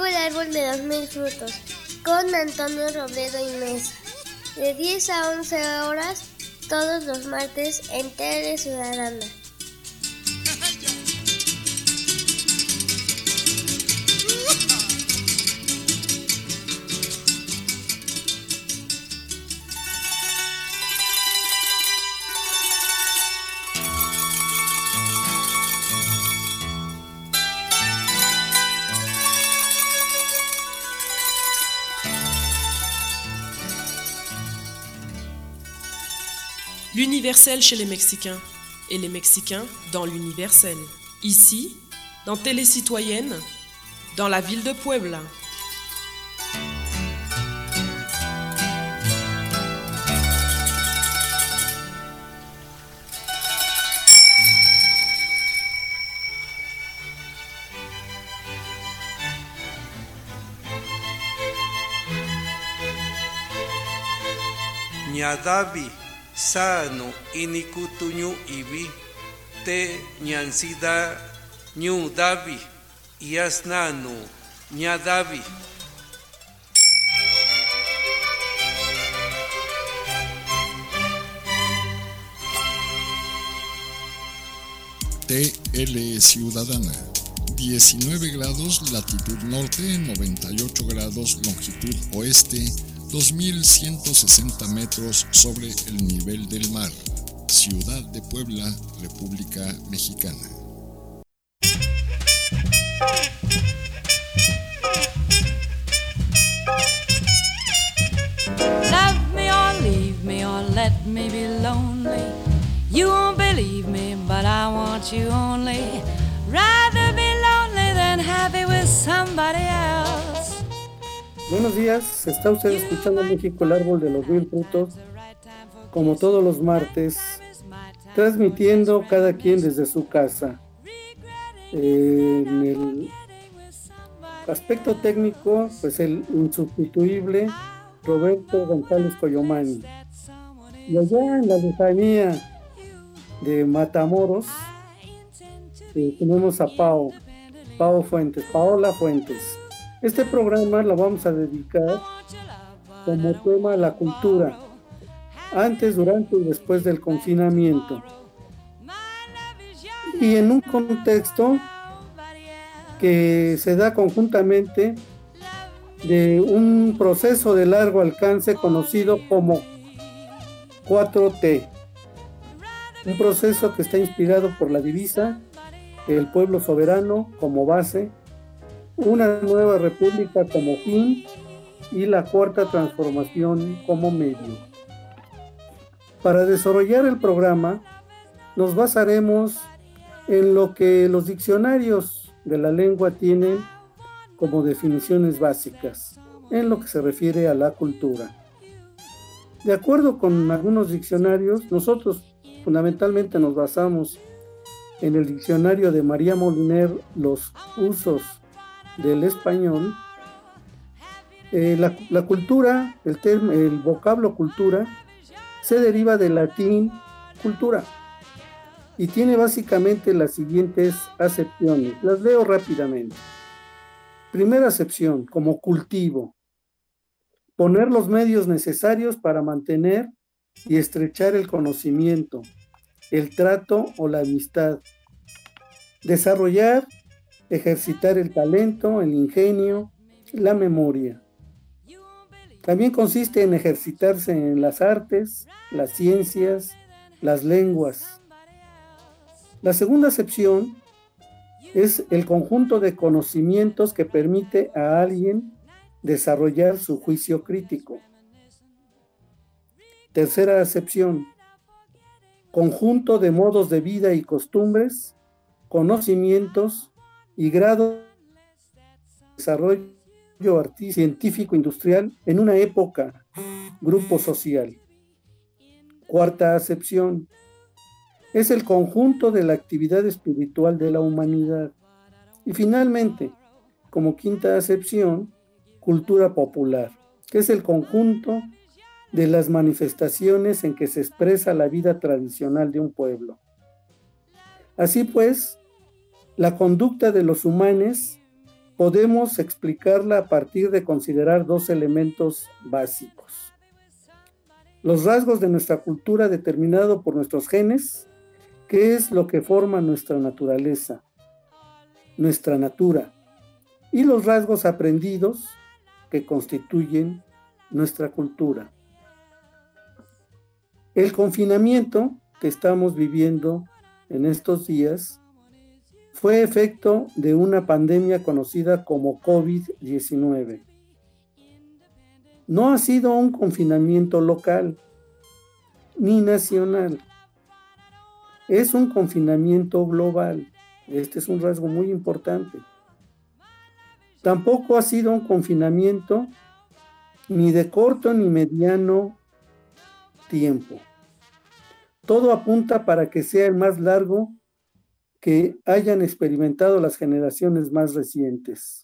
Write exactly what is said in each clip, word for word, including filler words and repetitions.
el árbol de los mil frutos con Antonio Robledo y Mesa, de diez a once horas todos los martes en Tele Ciudadana. L'universel chez les Mexicains et les Mexicains dans l'universel. Ici, dans Télé Citoyenne, dans la ville de Puebla. Ñadavi sano inikutuñu ibi te ñansida ñu davi yasnanu ñadavi. T L Ciudadana, diecinueve grados latitud norte, noventa y ocho grados longitud oeste, dos mil ciento sesenta metros sobre el nivel del mar. Ciudad de Puebla, República Mexicana. Love me or leave me or let me be lonely. You won't believe me, but I want you only. Rather be lonely than happy with somebody else. Buenos días, está usted escuchando México, el árbol de los mil frutos, como todos los martes, transmitiendo cada quien desde su casa. Eh, en el aspecto técnico, pues el insustituible Roberto González Coyomani. Y allá en la lejanía de Matamoros, eh, tenemos a Pao, Pao Fuentes, Paola Fuentes. Este programa lo vamos a dedicar como tema a la cultura, antes, durante y después del confinamiento. Y en un contexto que se da conjuntamente de un proceso de largo alcance conocido como cuatro T. Un proceso que está inspirado por la divisa, el pueblo soberano como base, una nueva república como fin y la cuarta transformación como medio. Para desarrollar el programa nos basaremos en lo que los diccionarios de la lengua tienen como definiciones básicas en lo que se refiere a la cultura. De acuerdo con algunos diccionarios, nosotros fundamentalmente nos basamos en el diccionario de María Moliner, Los usos del español. Eh, la, la cultura, el, term, el vocablo cultura, se deriva del latín cultura y tiene básicamente las siguientes acepciones. Las leo rápidamente. Primera acepción, como cultivo. Poner los medios necesarios para mantener y estrechar el conocimiento, el trato o la amistad. Desarrollar, ejercitar el talento, el ingenio, la memoria. También consiste en ejercitarse en las artes, las ciencias, las lenguas. La segunda acepción es el conjunto de conocimientos que permite a alguien desarrollar su juicio crítico. Tercera acepción, conjunto de modos de vida y costumbres, conocimientos y grado de desarrollo artístico, científico, industrial en una época, grupo social. Cuarta acepción, es el conjunto de la actividad espiritual de la humanidad. Y finalmente, como quinta acepción, cultura popular, que es el conjunto de las manifestaciones en que se expresa la vida tradicional de un pueblo. Así pues, la conducta de los humanos podemos explicarla a partir de considerar dos elementos básicos. Los rasgos de nuestra cultura determinado por nuestros genes, que es lo que forma nuestra naturaleza, nuestra natura, y los rasgos aprendidos que constituyen nuestra cultura. El confinamiento que estamos viviendo en estos días fue efecto de una pandemia conocida como covid diecinueve. No ha sido un confinamiento local ni nacional. Es un confinamiento global. Este es un rasgo muy importante. Tampoco ha sido un confinamiento ni de corto ni mediano tiempo. Todo apunta para que sea el más largo que hayan experimentado las generaciones más recientes.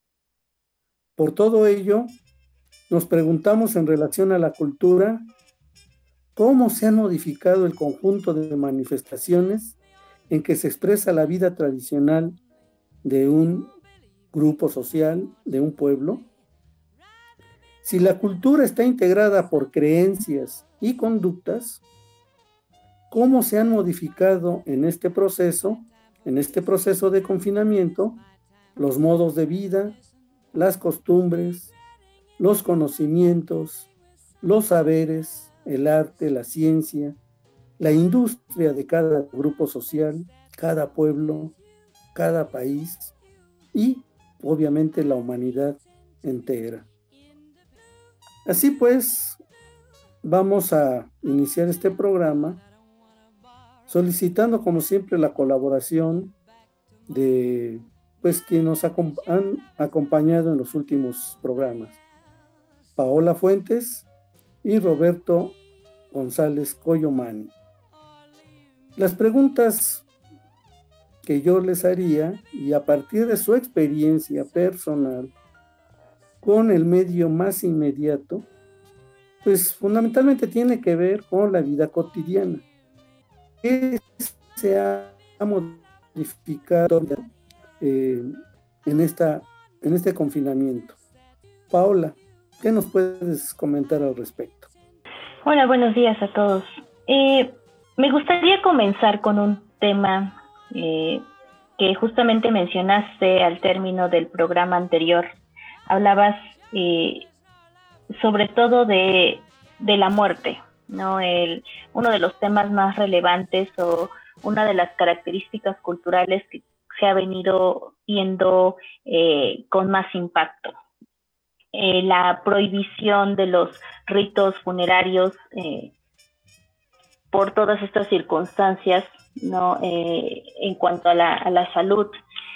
Por todo ello, nos preguntamos en relación a la cultura, ¿cómo se ha modificado el conjunto de manifestaciones en que se expresa la vida tradicional de un grupo social, de un pueblo? Si la cultura está integrada por creencias y conductas, ¿cómo se han modificado en este proceso, en este proceso de confinamiento, los modos de vida, las costumbres, los conocimientos, los saberes, el arte, la ciencia, la industria de cada grupo social, cada pueblo, cada país y, obviamente, la humanidad entera? Así pues, vamos a iniciar este programa solicitando, como siempre, la colaboración de pues quienes nos acom- han acompañado en los últimos programas, Paola Fuentes y Roberto González Coyomani. Las preguntas que yo les haría, y a partir de su experiencia personal con el medio más inmediato, pues fundamentalmente tiene que ver con la vida cotidiana. ¿Qué se ha modificado eh, en, esta, en este confinamiento? Paola, ¿qué nos puedes comentar al respecto? Hola, buenos días a todos. Eh, me gustaría comenzar con un tema eh, que justamente mencionaste al término del programa anterior. Hablabas eh, sobre todo de, de la muerte, ¿no? El, uno de los temas más relevantes o una de las características culturales que se ha venido viendo eh, con más impacto. Eh, la prohibición de los ritos funerarios eh, por todas estas circunstancias, ¿no? Eh, en cuanto a la, a la salud.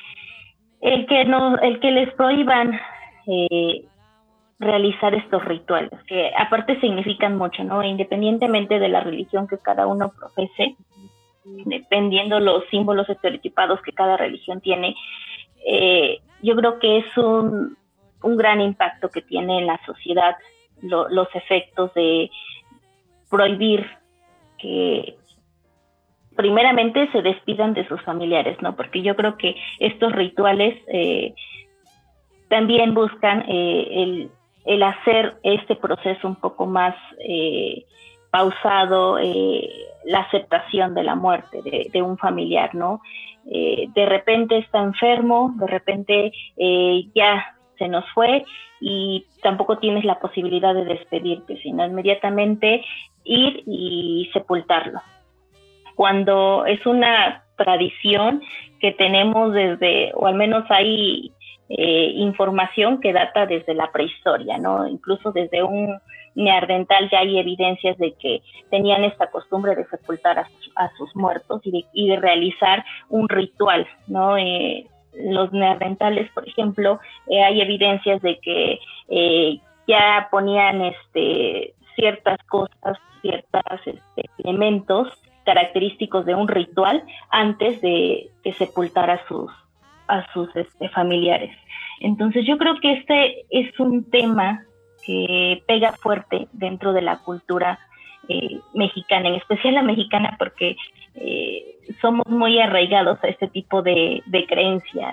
El que, no, el que les prohíban eh, realizar estos rituales, que aparte significan mucho, ¿no? Independientemente de la religión que cada uno profese, dependiendo los símbolos estereotipados que cada religión tiene, eh, yo creo que es un, un gran impacto que tiene en la sociedad lo, los efectos de prohibir que primeramente se despidan de sus familiares, ¿no? Porque yo creo que estos rituales eh, también buscan eh, el, el hacer este proceso un poco más eh, pausado, eh, la aceptación de la muerte de, de un familiar, ¿no? Eh, de repente está enfermo, de repente eh, ya se nos fue y tampoco tienes la posibilidad de despedirte, sino inmediatamente ir y sepultarlo. Cuando es una tradición que tenemos desde, o al menos hay eh, información que data desde la prehistoria, ¿no? Incluso desde un neandertal ya hay evidencias de que tenían esta costumbre de sepultar a sus, a sus muertos y de, y de realizar un ritual, ¿no? Eh, los neandertales, por ejemplo, eh, hay evidencias de que eh, ya ponían este, ciertas cosas, ciertos este, elementos característicos de un ritual antes de, de sepultar a sus, a sus este, familiares. Entonces yo creo que este es un tema que pega fuerte dentro de la cultura eh, mexicana, en especial la mexicana, porque eh, somos muy arraigados a este tipo de, de creencias.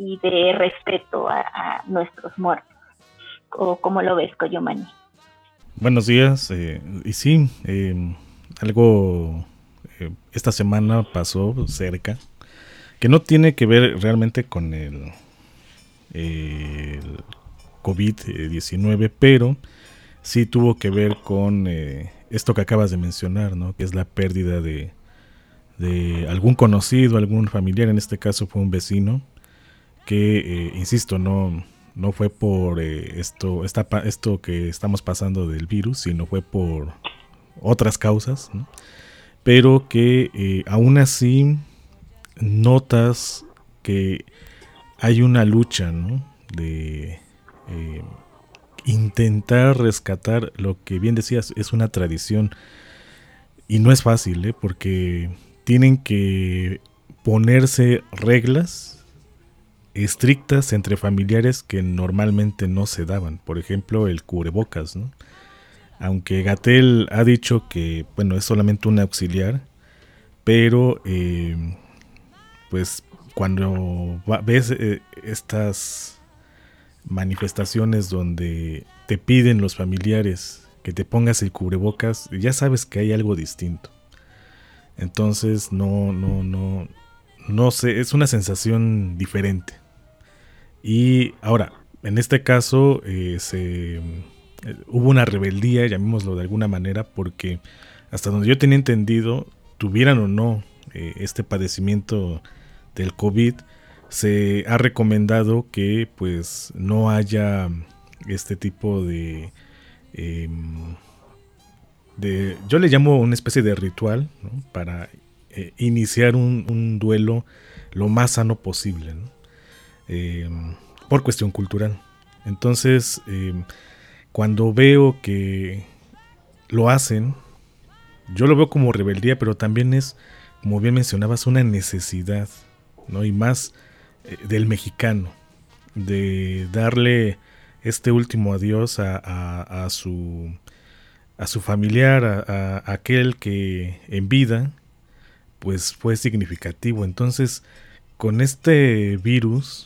y de respeto a, a nuestros muertos. ¿O cómo lo ves, Coyomani? Buenos días, eh, y sí, eh, algo eh, esta semana pasó cerca, que no tiene que ver realmente con el, eh, el covid diecinueve, pero sí tuvo que ver con eh, esto que acabas de mencionar, ¿no? Que es la pérdida de, de algún conocido, algún familiar. En este caso fue un vecino que, eh, insisto, no, no fue por eh, esto, esta, esto que estamos pasando del virus, sino fue por otras causas, ¿no? Pero que eh, aún así notas que hay una lucha, ¿no? De eh, intentar rescatar lo que bien decías, es una tradición, y no es fácil, ¿eh? Porque tienen que ponerse reglas estrictas entre familiares que normalmente no se daban. Por ejemplo, el cubrebocas, ¿no? Aunque Gatell ha dicho que, bueno, es solamente un auxiliar, pero eh, pues cuando va, ves eh, estas manifestaciones donde te piden los familiares que te pongas el cubrebocas, ya sabes que hay algo distinto. Entonces no, no, no, no sé, es una sensación diferente. Y ahora, en este caso, eh, se, eh, hubo una rebeldía, llamémoslo de alguna manera, porque hasta donde yo tenía entendido, tuvieran o no eh, este padecimiento del COVID, se ha recomendado que pues no haya este tipo de, eh, de yo le llamo una especie de ritual, ¿no? Para eh, iniciar un, un duelo lo más sano posible, ¿no? Eh, por cuestión cultural. Entonces, eh, cuando veo que lo hacen, yo lo veo como rebeldía, pero también es, como bien mencionabas, una necesidad, ¿no? Y más eh, del mexicano, de darle este último adiós a, a, a su a su familiar, a, a aquel que en vida pues fue significativo. Entonces, con este virus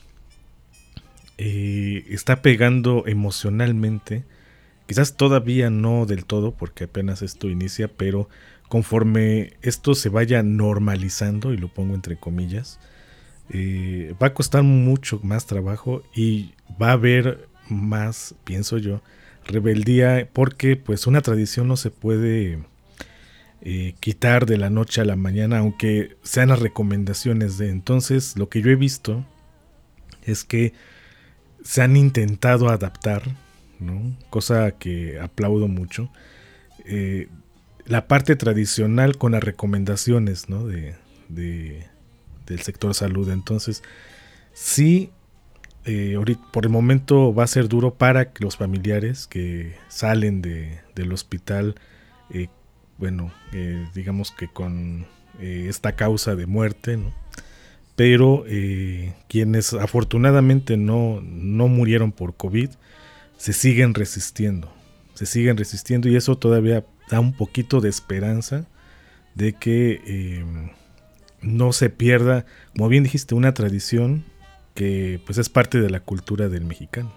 eh, está pegando emocionalmente, quizás todavía no del todo porque apenas esto inicia, pero conforme esto se vaya normalizando, y lo pongo entre comillas, eh, va a costar mucho más trabajo y va a haber más, pienso yo, rebeldía, porque pues una tradición no se puede eh, quitar de la noche a la mañana, aunque sean las recomendaciones de. Entonces, lo que yo he visto es que se han intentado adaptar, ¿no? Cosa que aplaudo mucho, eh, la parte tradicional con las recomendaciones, ¿no? de, de del sector salud. Entonces sí, eh, ahorita, por el momento va a ser duro para los familiares que salen de, del hospital, eh, bueno, eh, digamos que con eh, esta causa de muerte, ¿no? Pero eh, quienes afortunadamente no, no murieron por COVID, se siguen resistiendo, se siguen resistiendo, y eso todavía da un poquito de esperanza de que eh, no se pierda, como bien dijiste, una tradición que pues es parte de la cultura del mexicano.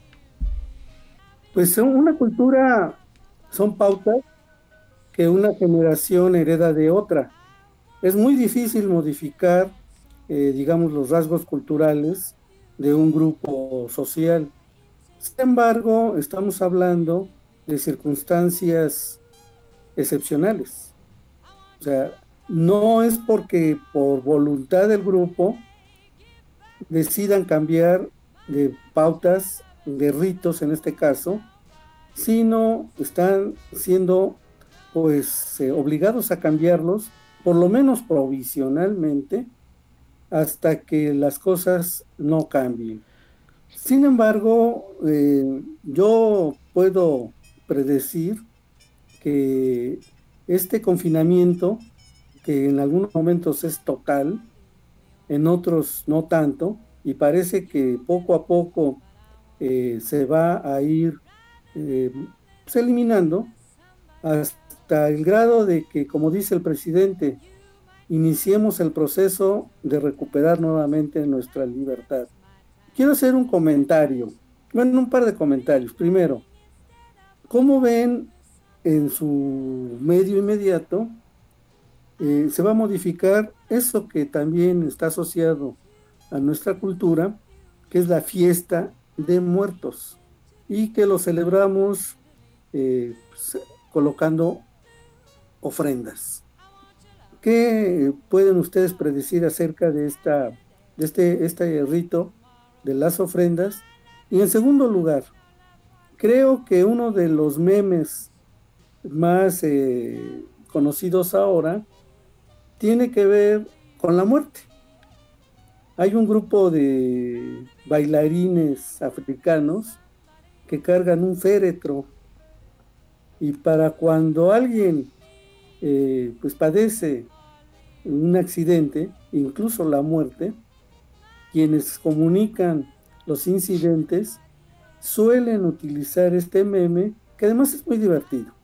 Pues una cultura son pautas que una generación hereda de otra. Es muy difícil modificar, eh, digamos, los rasgos culturales de un grupo social. Sin embargo, estamos hablando de circunstancias excepcionales. O sea, no es porque por voluntad del grupo decidan cambiar de pautas, de ritos en este caso, sino están siendo pues eh, obligados a cambiarlos, por lo menos provisionalmente, hasta que las cosas no cambien. Sin embargo, eh, yo puedo predecir que este confinamiento, que en algunos momentos es total, en otros no tanto, y parece que poco a poco eh, se va a ir eh, pues eliminando, hasta el grado de que, como dice el presidente, iniciemos el proceso de recuperar nuevamente nuestra libertad. quiero hacer un comentario, bueno, un par de comentarios. Primero, ¿cómo ven en su medio inmediato eh, se va a modificar eso que también está asociado a nuestra cultura, que es la fiesta de muertos, y que lo celebramos eh, pues, colocando ofrendas? ¿Qué pueden ustedes predecir acerca de, esta, de este, este rito de las ofrendas? Y en segundo lugar, creo que uno de los memes más eh, conocidos ahora tiene que ver con la muerte. Hay un grupo de bailarines africanos que cargan un féretro, y para cuando alguien eh, pues padece un accidente, incluso la muerte, quienes comunican los incidentes suelen utilizar este meme, que además es muy divertido.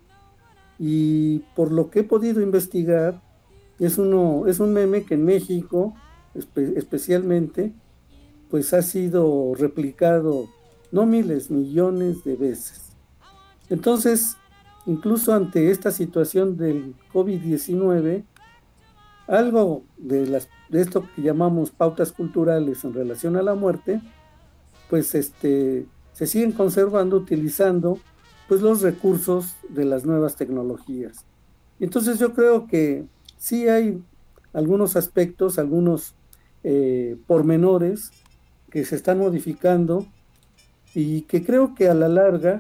Y por lo que he podido investigar, es, uno, es un meme que en México espe- especialmente pues ha sido replicado no miles, millones de veces. Entonces, incluso ante esta situación del covid diecinueve, algo de, las, de esto que llamamos pautas culturales en relación a la muerte, pues este, se siguen conservando utilizando pues los recursos de las nuevas tecnologías. Entonces yo creo que sí hay algunos aspectos, algunos eh, pormenores que se están modificando y que creo que a la larga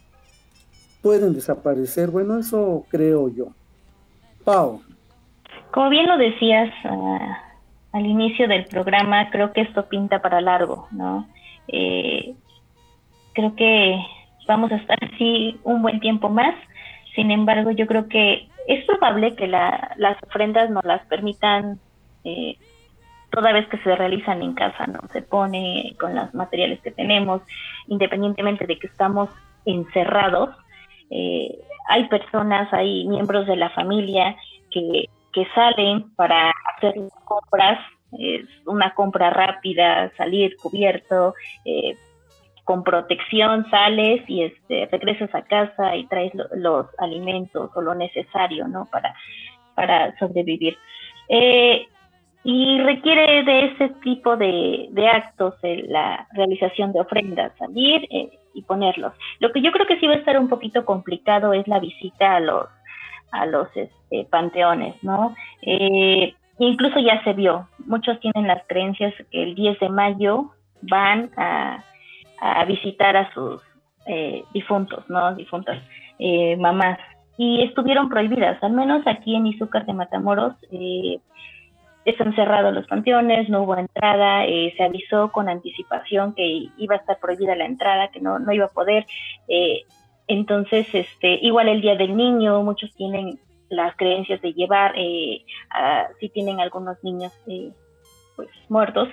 pueden desaparecer. Bueno, eso creo yo. Pau. Como bien lo decías uh, al inicio del programa, creo que esto pinta para largo, ¿no? Eh, creo que vamos a estar así un buen tiempo más. Sin embargo, yo creo que es probable que la, las ofrendas nos las permitan eh, toda vez que se realizan en casa, ¿no? Se pone con los materiales que tenemos, independientemente de que estamos encerrados. Eh, hay personas, hay miembros de la familia que, que salen para hacer compras, es una compra rápida, salir cubierto, eh, con protección, sales y este regresas a casa y traes lo, los alimentos o lo necesario, ¿no? Para, para sobrevivir. Eh, y requiere de ese tipo de, de actos eh, la realización de ofrendas, salir eh, y ponerlos. Lo que yo creo que sí va a estar un poquito complicado es la visita a los a los este, panteones, ¿no? Eh, incluso ya se vio, muchos tienen las creencias que el diez de mayo van a, a visitar a sus eh, difuntos, ¿no? Difuntas eh, mamás, y estuvieron prohibidas, al menos aquí en Izúcar de Matamoros, eh, están cerrados los panteones, no hubo entrada, eh, se avisó con anticipación que iba a estar prohibida la entrada, que no, no iba a poder, eh, entonces, este, igual el Día del Niño, muchos tienen las creencias de llevar, eh, a, si tienen algunos niños eh, pues muertos.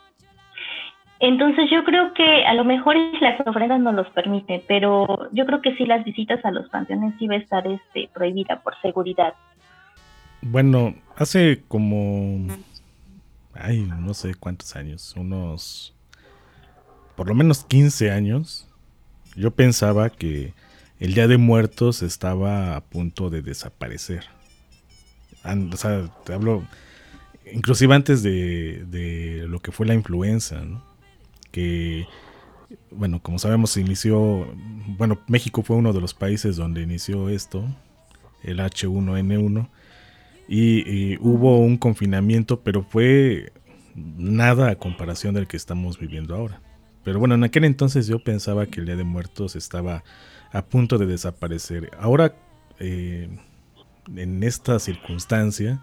Entonces yo creo que a lo mejor las ofrendas no los permiten, pero yo creo que sí las visitas a los panteones sí va a estar este, prohibida por seguridad. Bueno, hace como, ay, no sé cuántos años, unos, por lo menos quince años, yo pensaba que el Día de Muertos estaba a punto de desaparecer. O sea, te hablo inclusive antes de, de lo que fue la influenza, ¿no? Que, bueno, como sabemos, se inició, bueno, México fue uno de los países donde inició esto, el hache uno ene uno, y, y hubo un confinamiento, pero fue nada a comparación del que estamos viviendo ahora. Pero bueno, en aquel entonces yo pensaba que el Día de Muertos estaba a punto de desaparecer. Ahora, eh, en esta circunstancia,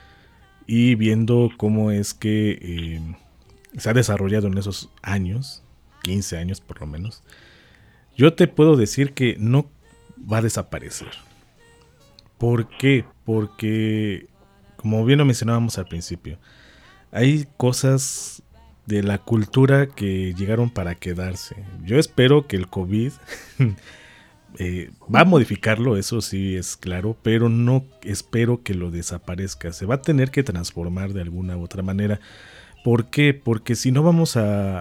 y viendo cómo es que eh, se ha desarrollado en esos años, quince años por lo menos, yo te puedo decir que no va a desaparecer. ¿Por qué? Porque, como bien lo mencionábamos al principio, hay cosas de la cultura que llegaron para quedarse. Yo espero que el COVID eh, va a modificarlo, eso sí es claro, pero no espero que lo desaparezca. Se va a tener que transformar de alguna u otra manera. ¿Por qué? Porque si no vamos a,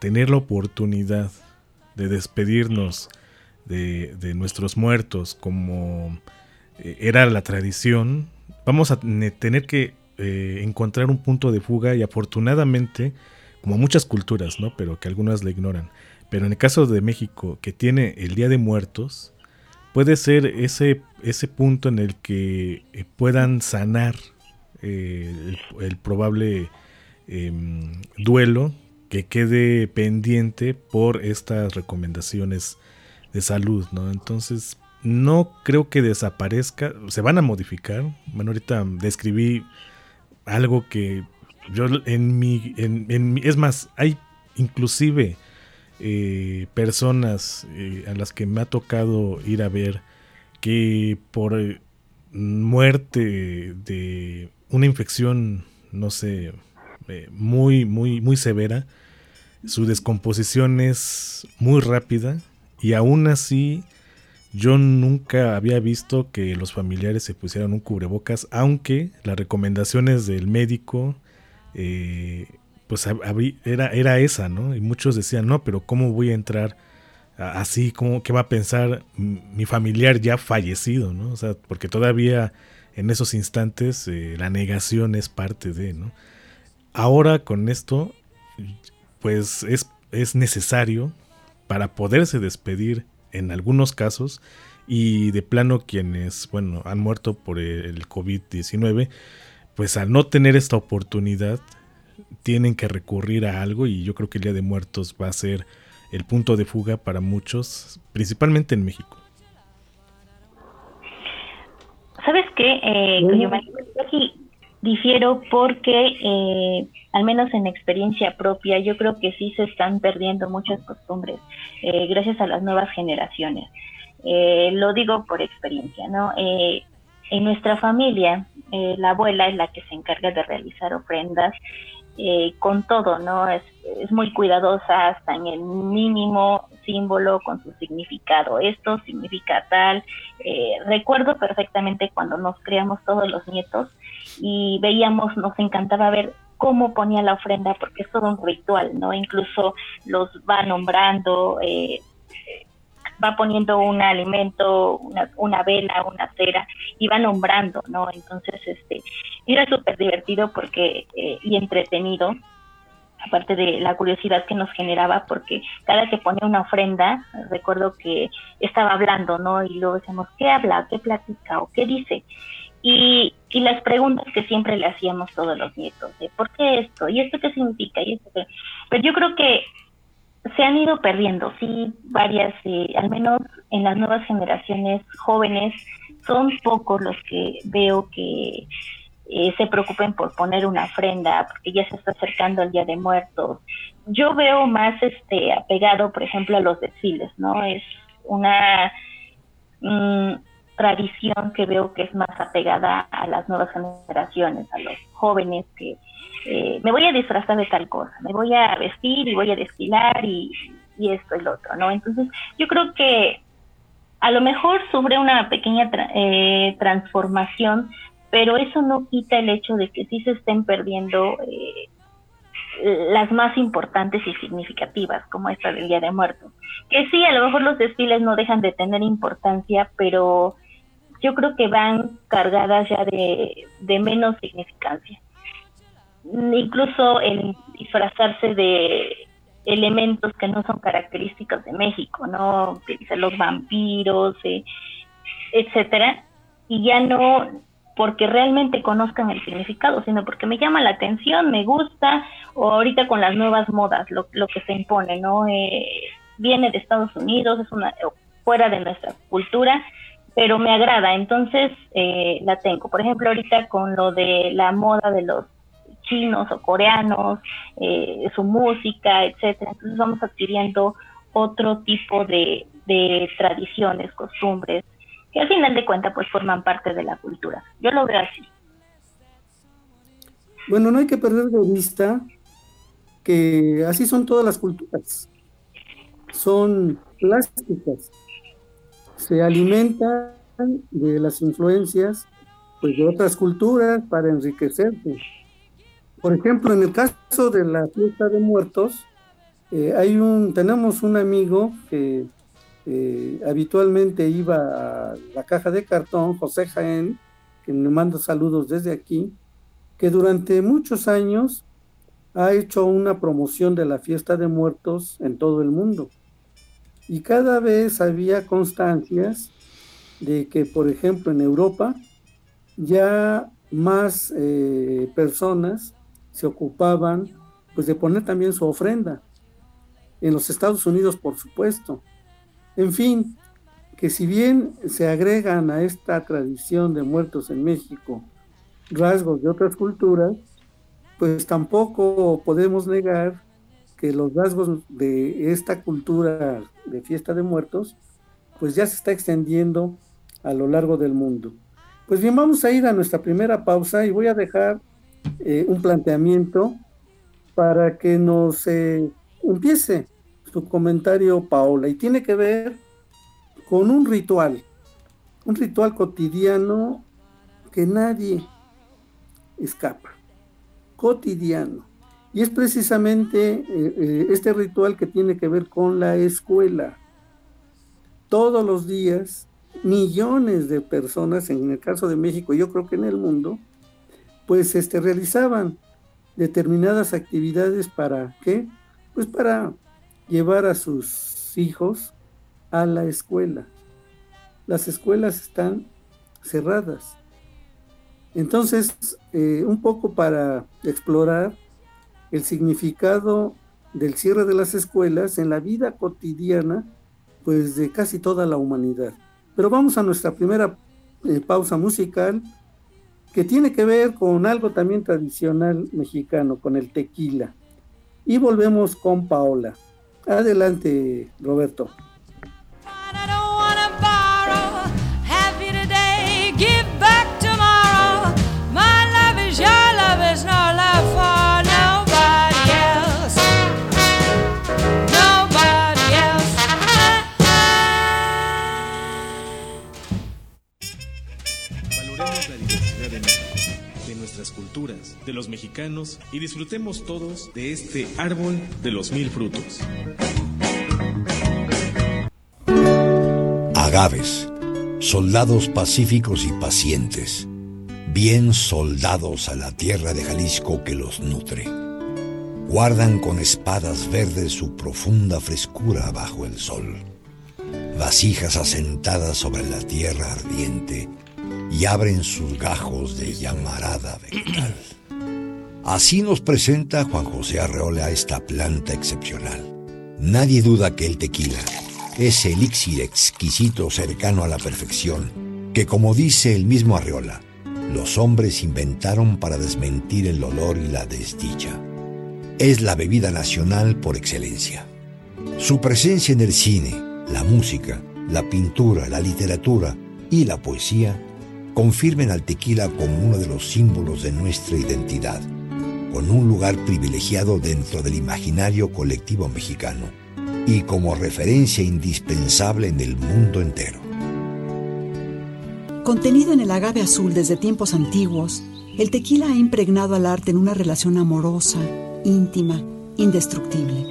tener la oportunidad de despedirnos de, de nuestros muertos como eh, era la tradición, vamos a tener que eh, encontrar un punto de fuga, y afortunadamente, como muchas culturas, ¿no? Pero que algunas le ignoran, pero en el caso de México, que tiene el Día de Muertos, puede ser ese, ese punto en el que eh, puedan sanar eh, el, el probable eh, duelo que quede pendiente por estas recomendaciones de salud, ¿no? Entonces, no creo que desaparezca, se van a modificar. Bueno, ahorita describí algo que yo en mi, en, en mi es más, hay inclusive eh, personas eh, a las que me ha tocado ir a ver que por eh, muerte de una infección, no sé, eh, muy, muy, muy severa, su descomposición es muy rápida, y aún así yo nunca había visto que los familiares se pusieran un cubrebocas, aunque las recomendaciones del médico eh, pues era, era esa, ¿no? Y muchos decían, no, pero ¿cómo voy a entrar así? ¿Cómo, qué va a pensar mi familiar ya fallecido, ¿no? O sea, porque todavía en esos instantes eh, la negación es parte de, ¿no? Ahora con esto, pues es, es necesario para poderse despedir en algunos casos, y de plano quienes, bueno, han muerto por el covid diecinueve, pues al no tener esta oportunidad tienen que recurrir a algo, y yo creo que el Día de Muertos va a ser el punto de fuga para muchos, principalmente en México. ¿Sabes qué? Eh, yo aquí difiero porque, eh, al menos en experiencia propia, yo creo que sí se están perdiendo muchas costumbres eh, gracias a las nuevas generaciones. Eh, lo digo por experiencia, ¿no? Eh, en nuestra familia, eh, la abuela es la que se encarga de realizar ofrendas eh, con todo, ¿no? Es, es muy cuidadosa hasta en el mínimo símbolo con su significado. Esto significa tal. Eh, recuerdo perfectamente cuando nos criamos todos los nietos y veíamos, nos encantaba ver cómo ponía la ofrenda, porque es todo un ritual, ¿no? Incluso los va nombrando, eh, va poniendo un alimento, una, una vela, una cera, y va nombrando, ¿no? Entonces, este, era súper divertido porque eh, y entretenido, aparte de la curiosidad que nos generaba, porque cada que ponía una ofrenda, recuerdo que estaba hablando, ¿no? Y luego decíamos, ¿qué habla? ¿Qué platica? ¿O qué dice? Y, y las preguntas que siempre le hacíamos todos los nietos, de ¿por qué esto? ¿Y esto qué significa? ¿Y esto qué? Pero yo creo que se han ido perdiendo, sí, varias, eh, al menos en las nuevas generaciones jóvenes, son pocos los que veo que eh, se preocupen por poner una ofrenda, porque ya se está acercando el Día de Muertos. Yo veo más este apegado, por ejemplo, a los desfiles, ¿no? Es una mmm, tradición que veo que es más apegada a las nuevas generaciones, a los jóvenes que eh, me voy a disfrazar de tal cosa, me voy a vestir y voy a desfilar y, y esto y lo otro, ¿no? Entonces yo creo que a lo mejor sufre una pequeña tra- eh, transformación, pero eso no quita el hecho de que sí se estén perdiendo eh, las más importantes y significativas, como esta del Día de Muertos. Que sí, a lo mejor los desfiles no dejan de tener importancia, pero yo creo que van cargadas ya de, de menos significancia. Incluso el disfrazarse de elementos que no son característicos de México, ¿no? Utilizar los vampiros, eh, etcétera, y ya no porque realmente conozcan el significado, sino porque me llama la atención, me gusta, o ahorita con las nuevas modas, lo, lo que se impone, ¿no? Eh, viene de Estados Unidos, es una fuera de nuestra cultura, pero me agrada, entonces eh, la tengo. Por ejemplo, ahorita con lo de la moda de los chinos o coreanos, eh, su música, etcétera, entonces vamos adquiriendo otro tipo de, de tradiciones, costumbres, que al final de cuentas pues forman parte de la cultura. Yo lo veo así. Bueno, no hay que perder de vista que así son todas las culturas. Son plásticas. Se alimentan de las influencias pues, de otras culturas para enriquecerse. Por ejemplo, en el caso de la fiesta de muertos, Eh, hay un, tenemos un amigo que eh, habitualmente iba a la caja de cartón, José Jaén, que me manda saludos desde aquí, que durante muchos años ha hecho una promoción de la fiesta de muertos en todo el mundo. Y cada vez había constancias de que, por ejemplo, en Europa ya más eh, personas se ocupaban pues de poner también su ofrenda. En los Estados Unidos, por supuesto. En fin, que si bien se agregan a esta tradición de muertos en México rasgos de otras culturas, pues tampoco podemos negar que los rasgos de esta cultura de fiesta de muertos, pues ya se está extendiendo a lo largo del mundo. Pues bien, vamos a ir a nuestra primera pausa y voy a dejar eh, un planteamiento para que nos eh, empiece su comentario, Paola, y tiene que ver con un ritual, un ritual cotidiano que nadie escapa, cotidiano, y es precisamente eh, eh, este ritual que tiene que ver con la escuela. Todos los días, millones de personas, en el caso de México, yo creo que en el mundo, pues este, realizaban determinadas actividades para ¿qué? Pues para llevar a sus hijos a la escuela. Las escuelas están cerradas. Entonces, eh, un poco para explorar el significado del cierre de las escuelas en la vida cotidiana, pues de casi toda la humanidad. Pero vamos a nuestra primera eh, pausa musical, que tiene que ver con algo también tradicional mexicano, con el tequila. Y volvemos con Paola. Adelante, Roberto. Valoremos la diversidad de México, de nuestras culturas, de los mexicanos, y disfrutemos todos de este árbol de los mil frutos. Agaves, soldados pacíficos y pacientes, bien soldados a la tierra de Jalisco que los nutre. Guardan con espadas verdes su profunda frescura bajo el sol. Vasijas asentadas sobre la tierra ardiente y abren sus gajos de llamarada vegetal. Así nos presenta Juan José Arreola esta planta excepcional. Nadie duda que el tequila, ese elixir exquisito cercano a la perfección, que como dice el mismo Arreola, los hombres inventaron para desmentir el olor y la desdicha, es la bebida nacional por excelencia. Su presencia en el cine, la música, la pintura, la literatura y la poesía confirmen al tequila como uno de los símbolos de nuestra identidad, con un lugar privilegiado dentro del imaginario colectivo mexicano y como referencia indispensable en el mundo entero. Contenido en el agave azul desde tiempos antiguos, el tequila ha impregnado al arte en una relación amorosa, íntima, indestructible.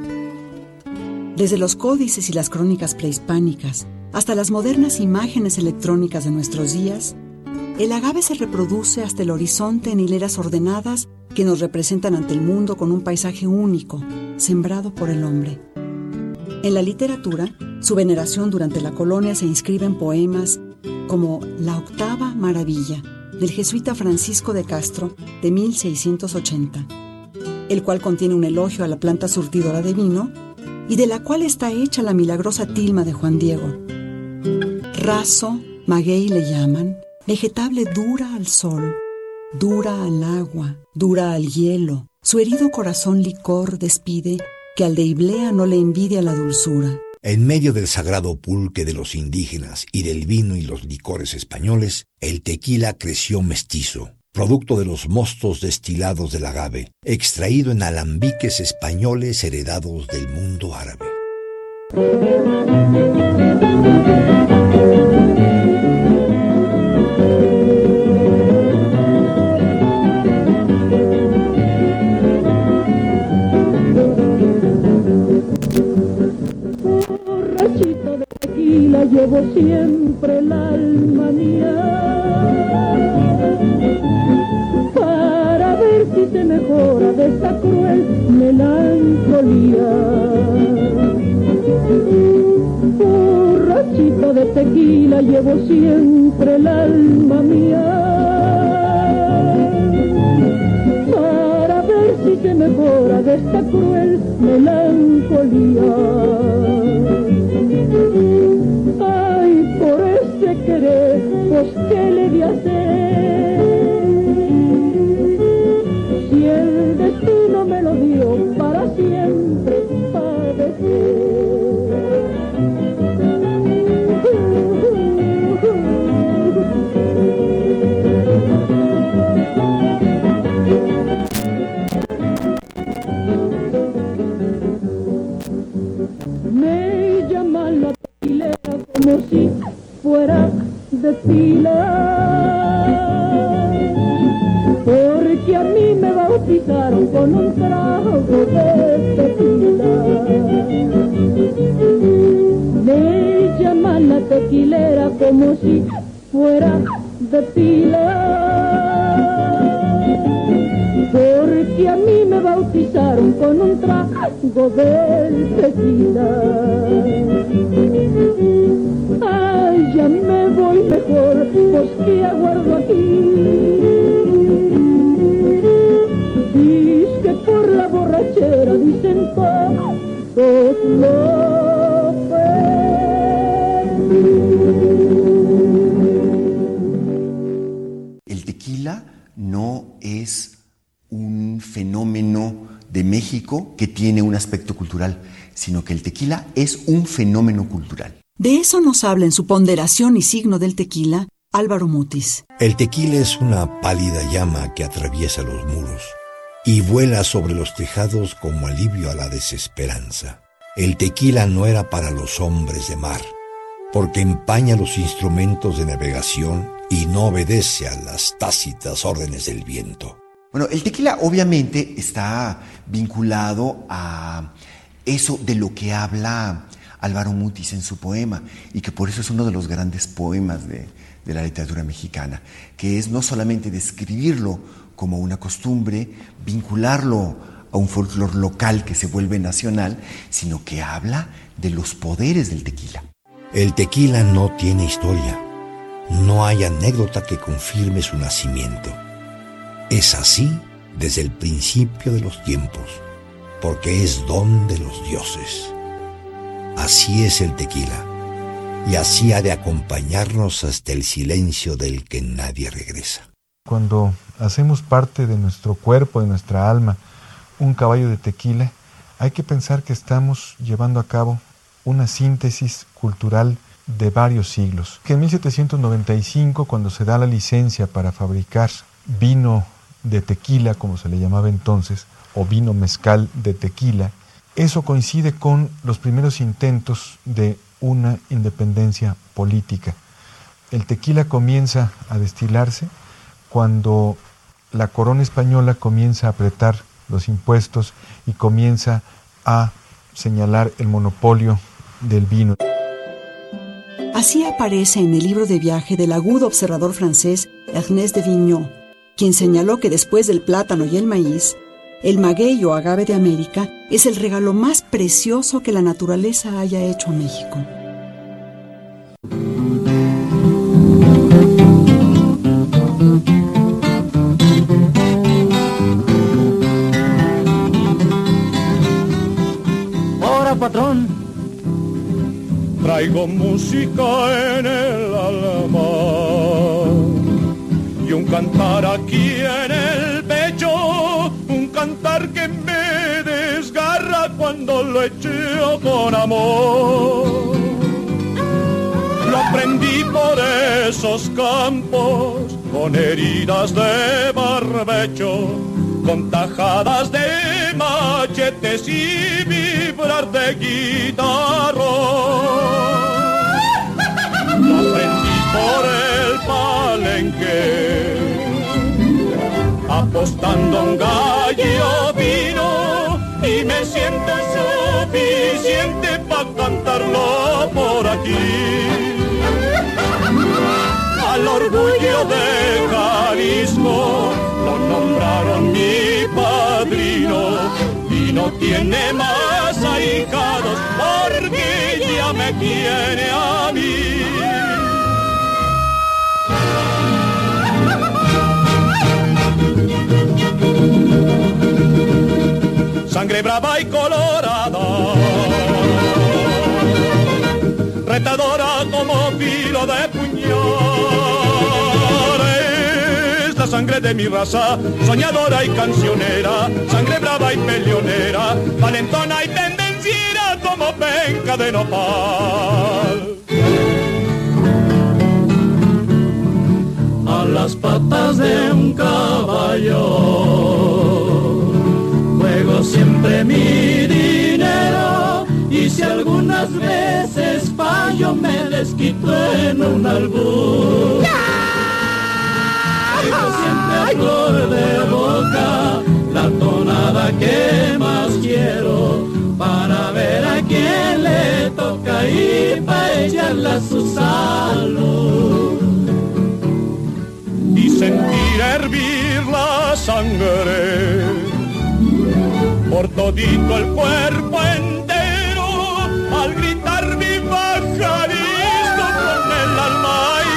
Desde los códices y las crónicas prehispánicas hasta las modernas imágenes electrónicas de nuestros días, el agave se reproduce hasta el horizonte en hileras ordenadas que nos representan ante el mundo con un paisaje único, sembrado por el hombre. En la literatura, su veneración durante la colonia se inscribe en poemas como La Octava Maravilla, del jesuita Francisco de Castro, de mil seiscientos ochenta, el cual contiene un elogio a la planta surtidora de vino y de la cual está hecha la milagrosa tilma de Juan Diego. Raso, maguey le llaman, vegetable dura al sol, dura al agua, dura al hielo, su herido corazón licor despide, que al de Iblea no le envidia la dulzura. En medio del sagrado pulque de los indígenas y del vino y los licores españoles, el tequila creció mestizo, producto de los mostos destilados del agave, extraído en alambiques españoles heredados del mundo árabe. cruel melancolía. Borrachita de tequila llevo siempre el alma mía, para ver si se mejora de esta cruel melancolía. Ay, por ese querer, pues qué le de hacer, si el destino me lo dio para siempre padecer. Me llaman la tequilera como si fuera de pila, porque a mí me bautizaron con un trago de tequila. Me llaman la tequilera como si fuera de pila, porque a mí me bautizaron con un trago de tequila. Ay, ya me voy mejor, pues que aguardo aquí. Dice que por la borrachera dicen todos lo perdí. El tequila no es un fenómeno de México que tiene un aspecto cultural, sino que el tequila es un fenómeno cultural. De eso nos habla en su Ponderación y signo del tequila, Álvaro Mutis. El tequila es una pálida llama que atraviesa los muros y vuela sobre los tejados como alivio a la desesperanza. El tequila no era para los hombres de mar, porque empaña los instrumentos de navegación y no obedece a las tácitas órdenes del viento. Bueno, el tequila obviamente está vinculado a eso de lo que habla Álvaro Mutis en su poema, y que por eso es uno de los grandes poemas de, de la literatura mexicana, que es no solamente describirlo como una costumbre, vincularlo a un folclore local que se vuelve nacional, sino que habla de los poderes del tequila. El tequila no tiene historia, no hay anécdota que confirme su nacimiento. Es así desde el principio de los tiempos, porque es don de los dioses. Así es el tequila, y así ha de acompañarnos hasta el silencio del que nadie regresa. Cuando hacemos parte de nuestro cuerpo, de nuestra alma, un caballo de tequila, hay que pensar que estamos llevando a cabo una síntesis cultural de varios siglos. Que en mil setecientos noventa y cinco, cuando se da la licencia para fabricar vino de tequila, como se le llamaba entonces, o vino mezcal de tequila, eso coincide con los primeros intentos de una independencia política. El tequila comienza a destilarse cuando la corona española comienza a apretar los impuestos y comienza a señalar el monopolio del vino. Así aparece en el libro de viaje del agudo observador francés Ernest de Vigneau, quien señaló que después del plátano y el maíz, el maguey o agave de América es el regalo más precioso que la naturaleza haya hecho a México. Ahora, patrón, traigo música en el alma y un cantar aquí en el pecho, un cantar que me desgarra cuando lo echo con amor. Lo aprendí por esos campos, con heridas de barbecho, con tajadas de machetes y vibrar de guitarra. Lo aprendí por el palenque, apostando un gallo vino, y me siento suficiente para cantarlo por aquí. Al orgullo de Jalisco lo nombraron mi padre. padrino y no tiene más ahijados porque ya me quiere a mí. Sangre brava y colorada, retadora como filo de puñal, es la sangre de mi raza, soñadora y cancionera, sangre brava y peleonera, valentona y pendenciera como penca de nopal. A las patas de un caballo juego siempre mi dinero, y si algunas veces fallo me desquito en un albur. Digo siempre a flor de boca la tonada que más quiero, para ver a quién le toca y para echarle a su salud. Y sentir hervir la sangre por todito el cuerpo entero, al gritar viva Jalisco con el alma y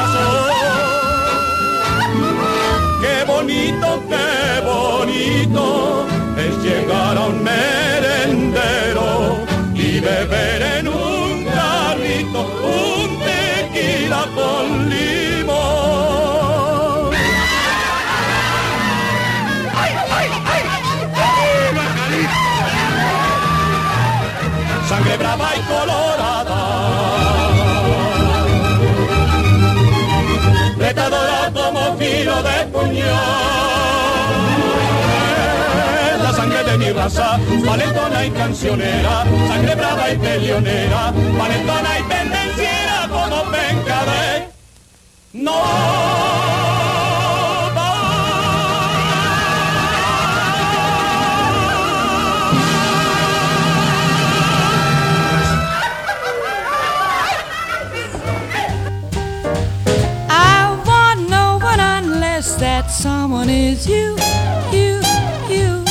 corazón. Qué bonito, qué bonito es llegar a un merendero y beber en un carrito un tequila con limón. Sangre brava y colorada, retadora como filo de puñal, la sangre de mi raza, valentona y cancionera, sangre brava y peleonera, valentona y pendenciera como penca de no. That someone is you, you, you.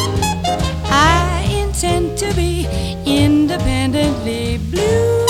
I intend to be independently blue.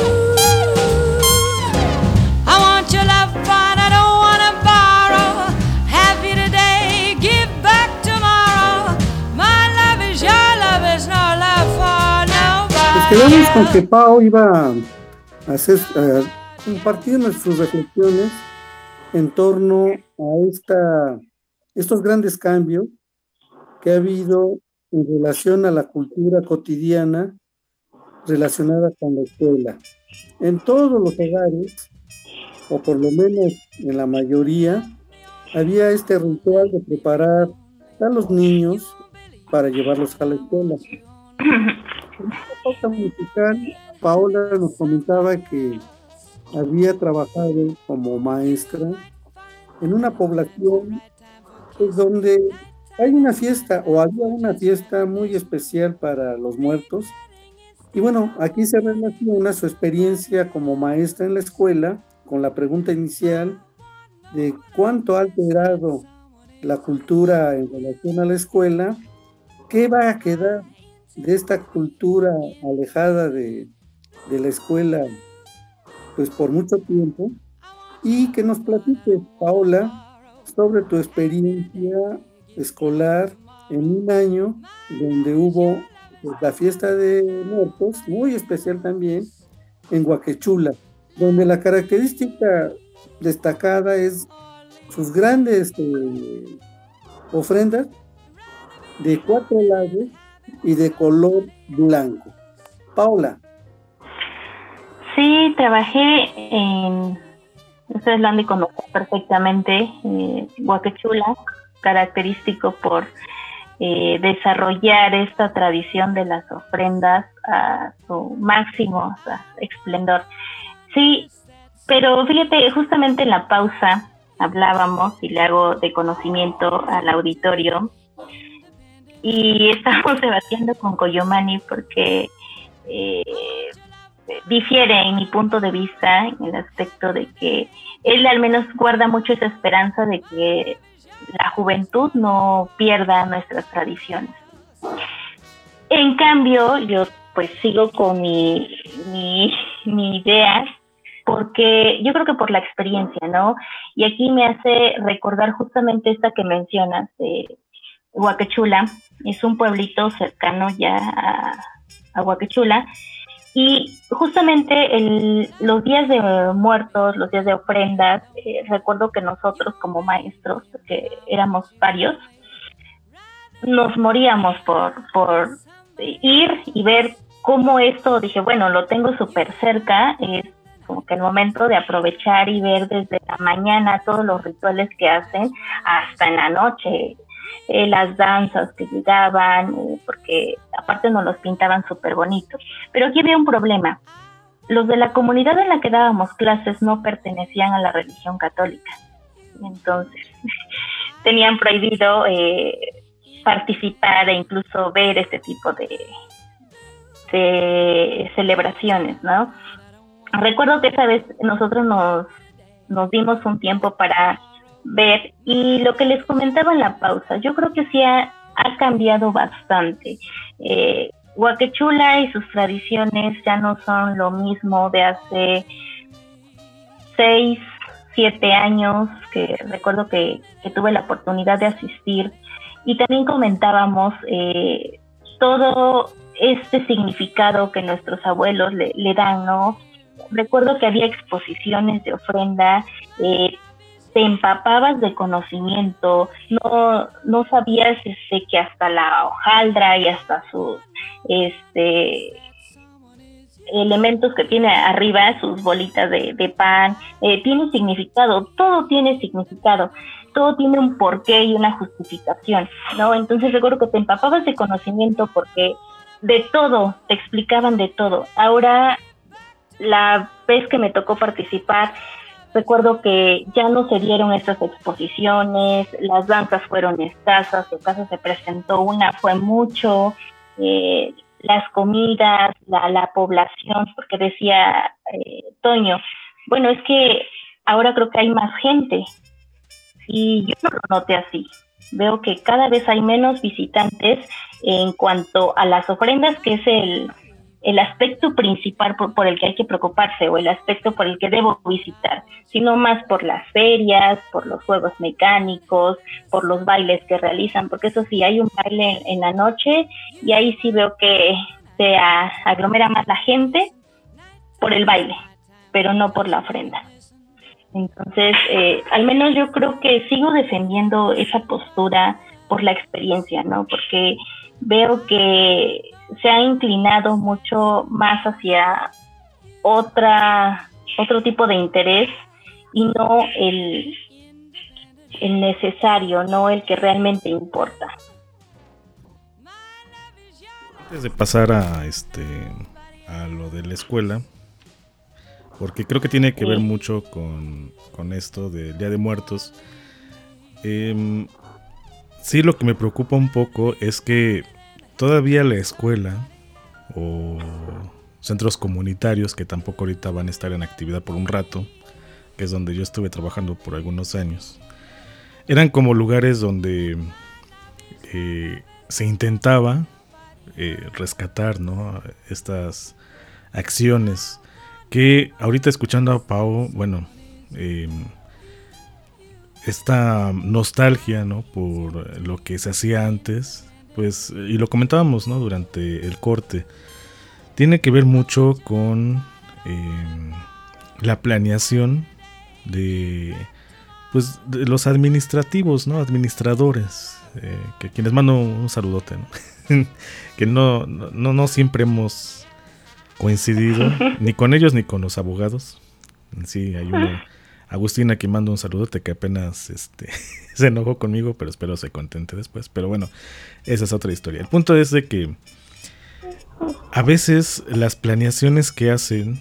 I want your love, but I don't want to borrow. Happy today, give back tomorrow. My love is your love, is no love for nobody. Pues quedamos con que Pao iba a hacer, a compartir sus reflexiones en torno a esta, estos grandes cambios que ha habido en relación a la cultura cotidiana relacionada con la escuela. En todos los hogares, o por lo menos en la mayoría, había este ritual de preparar a los niños para llevarlos a la escuela. En esta pausa musical, Paola nos comentaba que había trabajado como maestra en una población pues, donde hay una fiesta o había una fiesta muy especial para los muertos. Y bueno, aquí se relaciona su experiencia como maestra en la escuela con la pregunta inicial de cuánto ha alterado la cultura en relación a la escuela, qué va a quedar de esta cultura alejada de, de la escuela pues por mucho tiempo, y que nos platiques, Paola, sobre tu experiencia escolar en un año donde hubo pues, la fiesta de muertos, muy especial también, en Huaquechula, donde la característica destacada es sus grandes eh, ofrendas de cuatro lados y de color blanco. Paola. Sí, trabajé en, ustedes lo han de conocer perfectamente, eh, Huaquechula, característico por eh, desarrollar esta tradición de las ofrendas a su máximo o sea, esplendor. Sí, pero fíjate, justamente en la pausa hablábamos, y le hago de conocimiento al auditorio, y estamos debatiendo con Coyomani porque eh, difiere en mi punto de vista en el aspecto de que él al menos guarda mucho esa esperanza de que la juventud no pierda nuestras tradiciones. En cambio, yo pues sigo con mi, mi, mi idea, porque yo creo que por la experiencia, ¿no? Y aquí me hace recordar justamente esta que mencionas, de Huacachula. Es un pueblito cercano ya a, a Huacachula, y justamente el, los días de muertos, los días de ofrendas, eh, recuerdo que nosotros como maestros, porque éramos varios, nos moríamos por, por ir y ver cómo esto, dije, bueno, lo tengo súper cerca, es como que el momento de aprovechar y ver desde la mañana todos los rituales que hacen hasta en la noche, eh, las danzas que llegaban, eh, porque aparte nos los pintaban súper bonitos. Pero aquí había un problema. Los de la comunidad en la que dábamos clases no pertenecían a la religión católica. Entonces, tenían prohibido eh, participar e incluso ver este tipo de, de celebraciones, ¿no? Recuerdo que esa vez nosotros nos, nos dimos un tiempo para ver, y lo que les comentaba en la pausa, yo creo que sí ha, ha cambiado bastante. Eh, Huacachula y sus tradiciones ya no son lo mismo de hace seis, siete años, que recuerdo que, que tuve la oportunidad de asistir, y también comentábamos eh, todo este significado que nuestros abuelos le, le dan, ¿no? Recuerdo que había exposiciones de ofrenda, eh, te empapabas de conocimiento, no, no sabías este, que hasta la hojaldra y hasta sus este, elementos que tiene arriba, sus bolitas de, de pan, eh, tiene significado, todo tiene significado, todo tiene un porqué y una justificación, ¿no? Entonces recuerdo que te empapabas de conocimiento porque de todo, te explicaban de todo. Ahora, la vez que me tocó participar, recuerdo que ya no se dieron estas exposiciones, las danzas fueron escasas, si acaso se presentó una, fue mucho, eh, las comidas, la, la población, porque decía eh, Toño, bueno, es que ahora creo que hay más gente, y yo no lo noté así. Veo que cada vez hay menos visitantes en cuanto a las ofrendas, que es el... el aspecto principal por, por el que hay que preocuparse, o el aspecto por el que debo visitar, sino más por las ferias, por los juegos mecánicos, por los bailes que realizan, porque eso sí, hay un baile en, en la noche, y ahí sí veo que se a, aglomera más la gente por el baile, pero no por la ofrenda. Entonces, eh, al menos yo creo que sigo defendiendo esa postura por la experiencia, ¿no? Porque veo que se ha inclinado mucho más hacia otra otro tipo de interés, y no el, el necesario, no el que realmente importa. Antes de pasar a este a lo de la escuela, porque creo que tiene que sí. ver mucho con, con esto del Día de Muertos, eh, sí, lo que me preocupa un poco es que todavía la escuela o centros comunitarios, que tampoco ahorita van a estar en actividad por un rato, que es donde yo estuve trabajando por algunos años, eran como lugares donde eh, se intentaba eh, rescatar, ¿no?, estas acciones que ahorita, escuchando a Pau, bueno, eh, esta nostalgia, ¿no?, por lo que se hacía antes, pues, y lo comentábamos, ¿no?, durante el corte, tiene que ver mucho con eh, la planeación de, pues, de los administrativos, ¿no?, administradores, eh, que quienes mando un saludote, ¿no? que no, no, no siempre hemos coincidido ni con ellos ni con los abogados. Sí, hay uno, Agustina, que manda un saludote, que apenas este, se enojó conmigo, pero espero se contente después. Pero bueno, esa es otra historia. El punto es de que a veces las planeaciones que hacen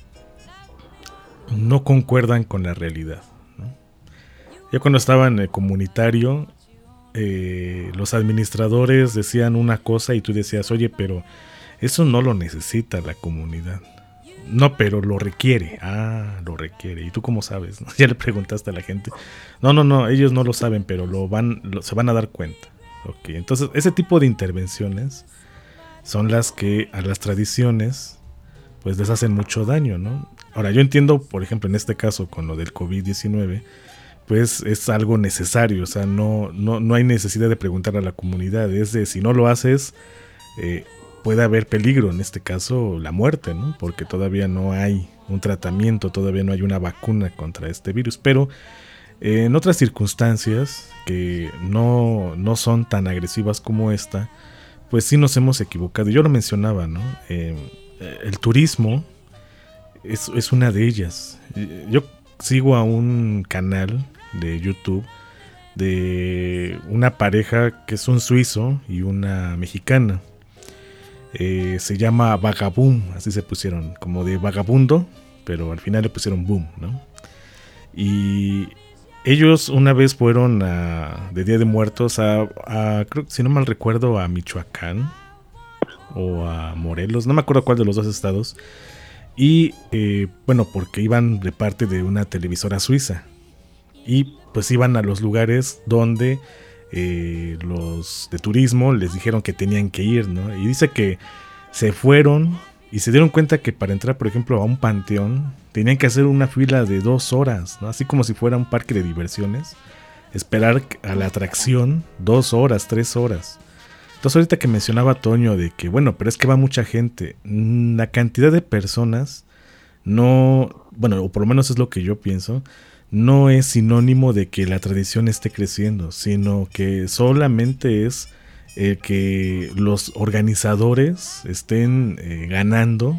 no concuerdan con la realidad, ¿no? Yo cuando estaba en el comunitario, eh, los administradores decían una cosa y tú decías, oye, pero eso no lo necesita la comunidad. no, pero lo requiere. Ah, lo requiere. ¿Y tú cómo sabes? Ya le preguntaste a la gente. No, no, no, ellos no lo saben, pero lo van, lo, se van a dar cuenta. Ok, entonces ese tipo de intervenciones son las que a las tradiciones pues les hacen mucho daño, ¿no? Ahora, yo entiendo, por ejemplo, en este caso con lo del covid diecinueve, pues es algo necesario, o sea, no, no, no hay necesidad de preguntar a la comunidad, es de si no lo haces, eh, puede haber peligro, en este caso la muerte, ¿no? Porque todavía no hay un tratamiento, todavía no hay una vacuna contra este virus, pero eh, en otras circunstancias que no, no son tan agresivas como esta, pues sí nos hemos equivocado. Yo lo mencionaba, ¿no? Eh, el turismo es, es una de ellas. Yo sigo a un canal de YouTube de una pareja que es un suizo y una mexicana. Eh, se llama Vagaboom, así se pusieron, como de vagabundo, pero al final le pusieron boom, ¿no? Y ellos una vez fueron a, de Día de Muertos a, a, creo, si no mal recuerdo, a Michoacán o a Morelos, no me acuerdo cuál de los dos estados. Y eh, bueno, porque iban de parte de una televisora suiza. Y pues iban a los lugares donde eh, los de turismo les dijeron que tenían que ir, ¿no? Y dice que se fueron y se dieron cuenta que para entrar, por ejemplo, a un panteón tenían que hacer una fila de dos horas, ¿no? Así como si fuera un parque de diversiones. Esperar a la atracción dos horas, tres horas. Entonces ahorita que mencionaba Toño de que, bueno, pero es que va mucha gente, la cantidad de personas no, bueno, o por lo menos es lo que yo pienso, no es sinónimo de que la tradición esté creciendo, sino que solamente es eh, que los organizadores estén eh, ganando,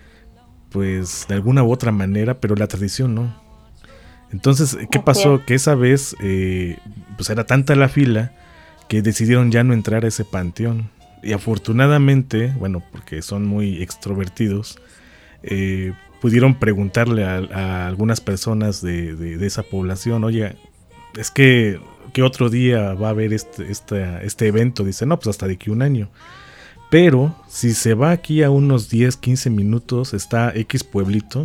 pues de alguna u otra manera, pero la tradición no. Entonces, ¿qué pasó? Que esa vez, eh, pues era tanta la fila que decidieron ya no entrar a ese panteón. Y afortunadamente, bueno, porque son muy extrovertidos, eh, pudieron preguntarle a, a algunas personas de, de, de esa población, oye, es que ¿qué otro día va a haber este, este, este evento? Dice, no, pues hasta de aquí un año. Pero si se va aquí a unos diez, quince minutos, está X pueblito,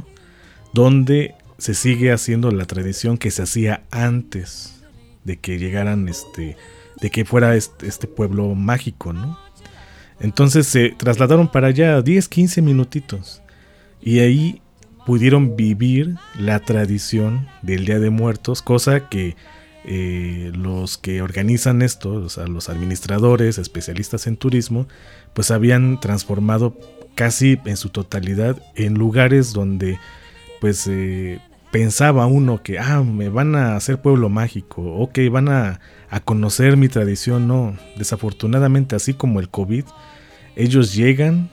donde se sigue haciendo la tradición que se hacía antes de que llegaran este... de que fuera este, este pueblo mágico, ¿no? Entonces se trasladaron para allá diez, quince minutitos y ahí pudieron vivir la tradición del Día de Muertos, cosa que eh, los que organizan esto, o sea, los administradores, especialistas en turismo, pues habían transformado casi en su totalidad en lugares donde pues eh, pensaba uno que ah, me van a hacer pueblo mágico, ok, van a, a conocer mi tradición. No, desafortunadamente, así como el COVID, ellos llegan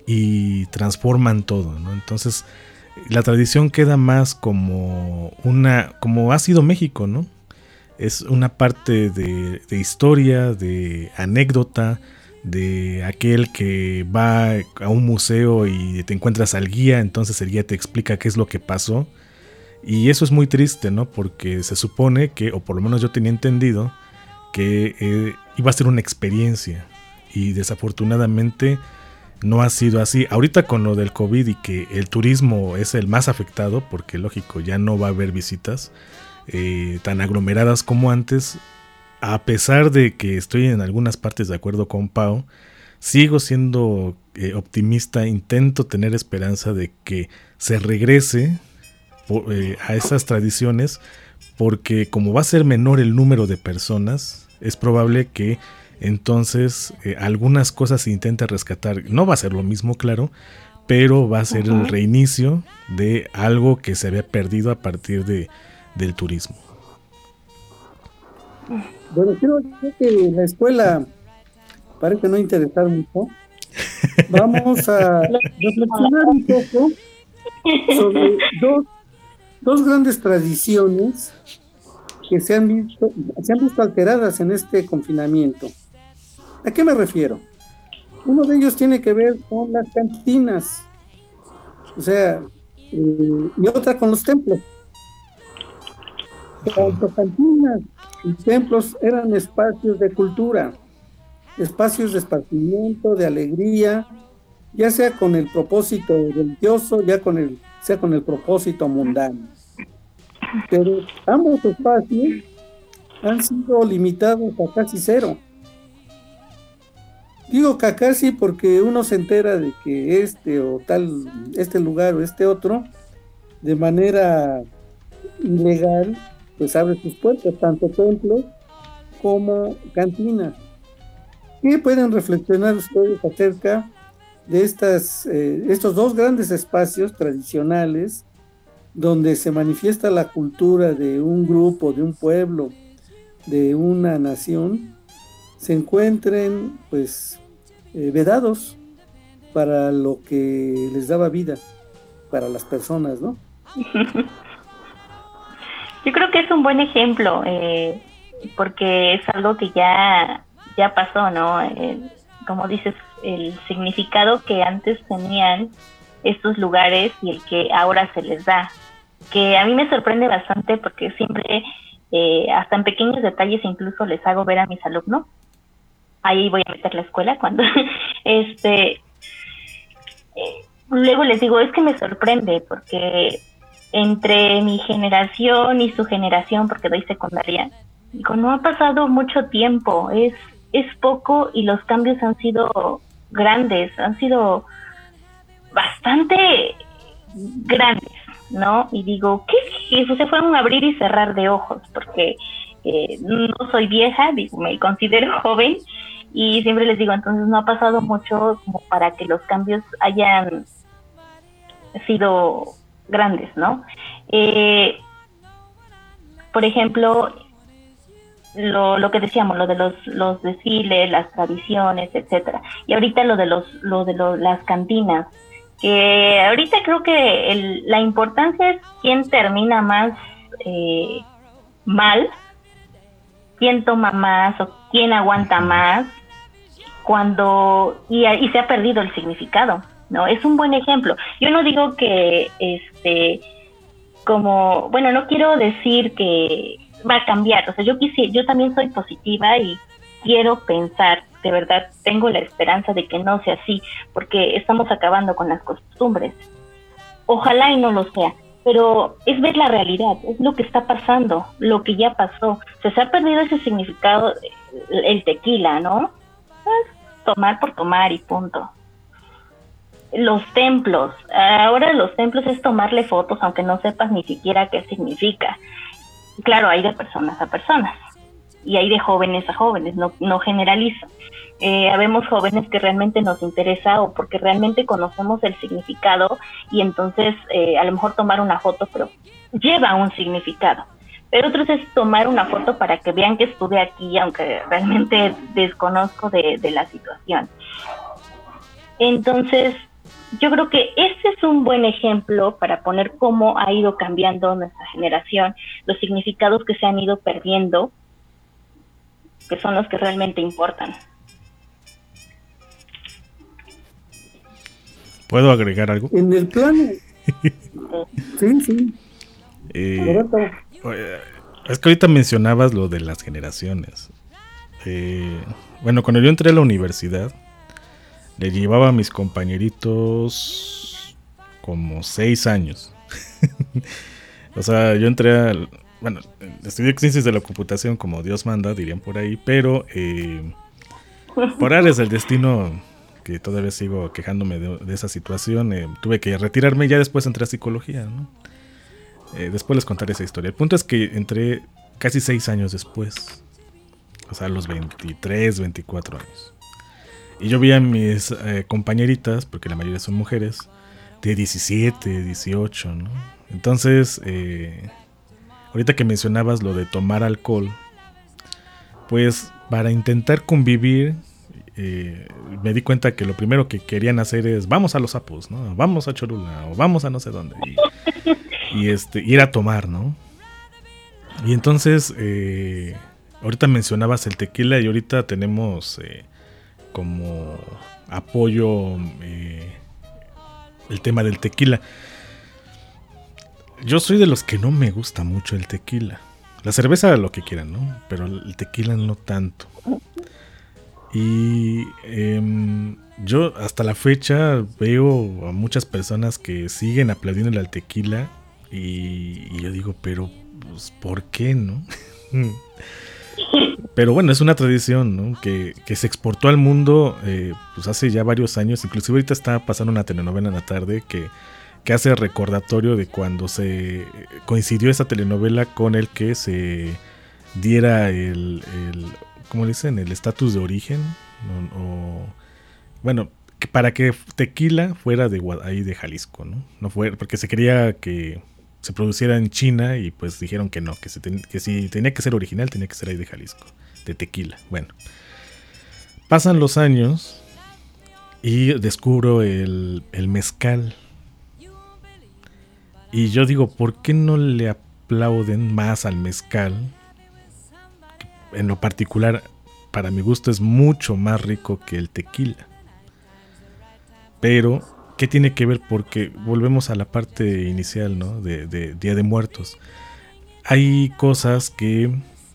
y transforman todo, ¿no? Entonces la tradición queda más como una, como ha sido México, ¿no? Es una parte de, de historia, de anécdota, de aquel que va a un museo y te encuentras al guía, entonces el guía te explica qué es lo que pasó. Y eso es muy triste, ¿no? Porque se supone que, o por lo menos yo tenía entendido, que eh, iba a ser una experiencia. Y desafortunadamente no ha sido así. Ahorita con lo del COVID y que el turismo es el más afectado, porque lógico, ya no va a haber visitas eh, tan aglomeradas como antes. A pesar de que estoy en algunas partes de acuerdo con Pau, sigo siendo eh, optimista, intento tener esperanza de que se regrese eh, a esas tradiciones, porque como va a ser menor el número de personas, es probable que entonces eh, algunas cosas se intenten rescatar. No va a ser lo mismo, claro, pero va a ser uh-huh. el reinicio de algo que se había perdido a partir de, del turismo. Bueno, creo que la escuela parece no interesar mucho. Vamos a reflexionar un poco sobre dos, dos grandes tradiciones que se han visto, se han visto alteradas en este confinamiento. ¿A qué me refiero? Uno de ellos tiene que ver con las cantinas, o sea, eh, y otra con los templos. Las cantinas y templos eran espacios de cultura, espacios de esparcimiento, de alegría, ya sea con el propósito religioso, ya con el, sea con el propósito mundano. Pero ambos espacios han sido limitados a casi cero. Digo que casi porque uno se entera de que este o tal, este lugar o este otro, de manera ilegal, pues abre sus puertas, tanto templos como cantinas. ¿Qué pueden reflexionar ustedes acerca de estas, eh, estos dos grandes espacios tradicionales donde se manifiesta la cultura de un grupo, de un pueblo, de una nación, se encuentren pues eh, vedados para lo que les daba vida, para las personas, ¿no? Yo creo que es un buen ejemplo, eh, porque es algo que ya, ya pasó, ¿no? Eh, como dices, el significado que antes tenían estos lugares y el que ahora se les da, que a mí me sorprende bastante porque siempre, eh, hasta en pequeños detalles incluso les hago ver a mis alumnos, ahí voy a meter la escuela cuando, este, eh, luego les digo, es que me sorprende porque entre mi generación y su generación, porque doy secundaria, digo, no ha pasado mucho tiempo, es, es poco y los cambios han sido grandes, han sido bastante grandes, ¿no? Y digo, ¿qué? Se fueron a un abrir y cerrar de ojos, porque eh, no soy vieja, digo, me considero joven, y siempre les digo, entonces no ha pasado mucho como para que los cambios hayan sido grandes, ¿no? Eh, por ejemplo, lo, lo que decíamos, lo de los, los desfiles, las tradiciones, etcétera, y ahorita lo de los, lo de los, las cantinas, que ahorita creo que el, la importancia es quién termina más eh, mal, quién toma más o quién aguanta más, cuando y, y se ha perdido el significado, ¿no? Es un buen ejemplo. Yo no digo que, este, como, bueno, no quiero decir que va a cambiar, o sea, yo quisiera, yo también soy positiva y quiero pensar, de verdad, tengo la esperanza de que no sea así, porque estamos acabando con las costumbres. Ojalá y no lo sea, pero es ver la realidad, es lo que está pasando, lo que ya pasó. O sea, se ha perdido ese significado, el tequila, ¿no? Es tomar por tomar y punto. Los templos, ahora los templos es tomarle fotos, aunque no sepas ni siquiera qué significa. Claro, hay de personas a personas, y hay de jóvenes a jóvenes, no, no generalizo. Eh, habemos jóvenes que realmente nos interesa o porque realmente conocemos el significado y entonces eh, a lo mejor tomar una foto, pero lleva un significado. Pero otros es tomar una foto para que vean que estuve aquí, aunque realmente desconozco de, de la situación. Entonces, yo creo que este es un buen ejemplo para poner cómo ha ido cambiando nuestra generación, los significados que se han ido perdiendo, que son los que realmente importan. ¿Puedo agregar algo? En el plano. Sí, sí. Eh, es que ahorita mencionabas lo de las generaciones. Eh, bueno, cuando yo entré a la universidad, le llevaba a mis compañeritos como seis años. O sea, yo entré al... Bueno, estudié ciencias de la computación como Dios manda, dirían por ahí, pero eh, por áreas del destino, que todavía sigo quejándome de, de esa situación, eh, tuve que retirarme y ya después entré a psicología, ¿no? Eh, después les contaré esa historia. El punto es que entré casi seis años después, o sea, a los veintitrés, veinticuatro años. Y yo vi a mis eh, compañeritas, porque la mayoría son mujeres, de diecisiete, dieciocho, ¿no? Entonces, eh, ahorita que mencionabas lo de tomar alcohol, pues para intentar convivir, eh, me di cuenta que lo primero que querían hacer es vamos a Los Sapos, ¿no? Vamos a Cholula o vamos a no sé dónde y, y este ir a tomar, ¿no? Y entonces eh, ahorita mencionabas el tequila y ahorita tenemos eh, como apoyo eh, el tema del tequila. Yo soy de los que no me gusta mucho el tequila. La cerveza lo que quieran, ¿no? Pero el tequila no tanto. Y eh, yo hasta la fecha veo a muchas personas que siguen aplaudiendo al tequila y, y yo digo, pero pues, ¿por qué no? Pero bueno, es una tradición, ¿no? que, que se exportó al mundo eh, pues hace ya varios años. Inclusive ahorita está pasando una telenovela en la tarde que, que hace recordatorio de cuando se coincidió esa telenovela con el que se diera el, el ¿cómo dicen? El estatus de origen o, o bueno, que para que tequila fuera de ahí de Jalisco, ¿no? No fue porque se quería que se produciera en China y pues dijeron que no, que, se ten, que si tenía que ser original tenía que ser ahí de Jalisco, de tequila. Bueno, pasan los años y descubro el, el mezcal y yo digo, ¿por qué no le aplauden más al mezcal? En lo particular, para mi gusto es mucho más rico que el tequila. Pero ¿qué tiene que ver? Porque volvemos a la parte inicial, ¿no? De, de Día de Muertos. Hay cosas que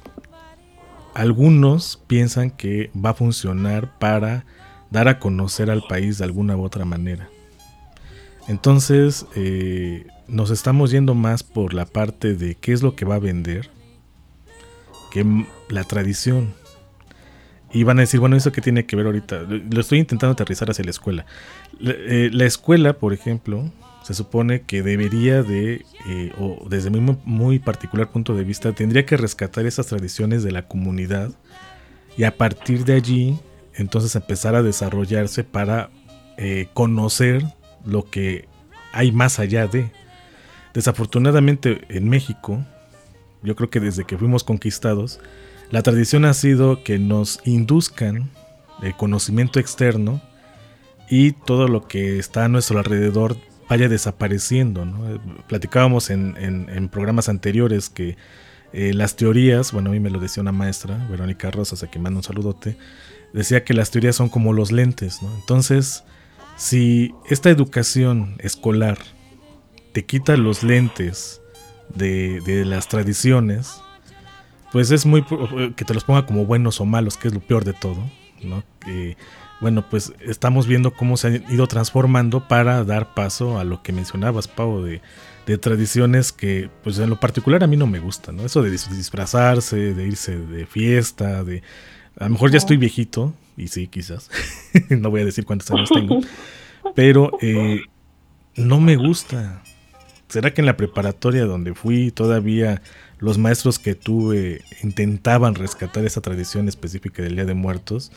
algunos piensan que va a funcionar para dar a conocer al país de alguna u otra manera. Entonces, eh, nos estamos yendo más por la parte de qué es lo que va a vender que la tradición. Y van a decir, bueno, ¿eso qué tiene que ver ahorita? Lo estoy intentando aterrizar hacia la escuela. La, eh, la escuela, por ejemplo, se supone que debería de, eh, o desde mi muy, muy particular punto de vista, tendría que rescatar esas tradiciones de la comunidad y a partir de allí, entonces empezar a desarrollarse para eh, conocer lo que hay más allá de. Desafortunadamente en México, yo creo que desde que fuimos conquistados, la tradición ha sido que nos induzcan el conocimiento externo y todo lo que está a nuestro alrededor vaya desapareciendo, ¿no? Platicábamos en, en, en programas anteriores que eh, las teorías, bueno, a mí me lo decía una maestra, Verónica Rosas, a quien mando un saludote, decía que las teorías son como los lentes, ¿no? Entonces, si esta educación escolar te quita los lentes de, de las tradiciones, pues es muy que te los ponga como buenos o malos, que es lo peor de todo, ¿no? Eh, bueno, pues estamos viendo cómo se han ido transformando para dar paso a lo que mencionabas, Pau, de, de tradiciones que, pues en lo particular a mí no me gustan, ¿no? Eso de disfrazarse, de irse de fiesta, de a lo mejor ya estoy viejito, y sí, quizás, no voy a decir cuántos años tengo, pero eh, no me gusta. ¿Será que en la preparatoria donde fui todavía los maestros que tuve intentaban rescatar esa tradición específica del Día de Muertos?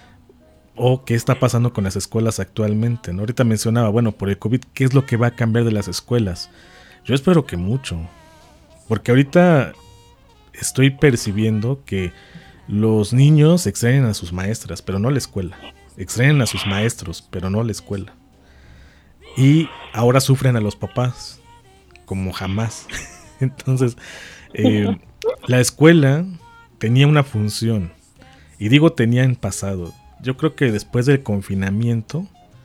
¿O qué está pasando con las escuelas actualmente, ¿no? Ahorita mencionaba, bueno, por el COVID, ¿qué es lo que va a cambiar de las escuelas? Yo espero que mucho, porque ahorita estoy percibiendo que los niños extrañan a sus maestras, pero no la escuela. Extrañan a sus maestros, pero no la escuela. Y ahora sufren a los papás como jamás. Entonces, eh, la escuela tenía una función, y digo tenía en pasado. Yo creo que después del confinamiento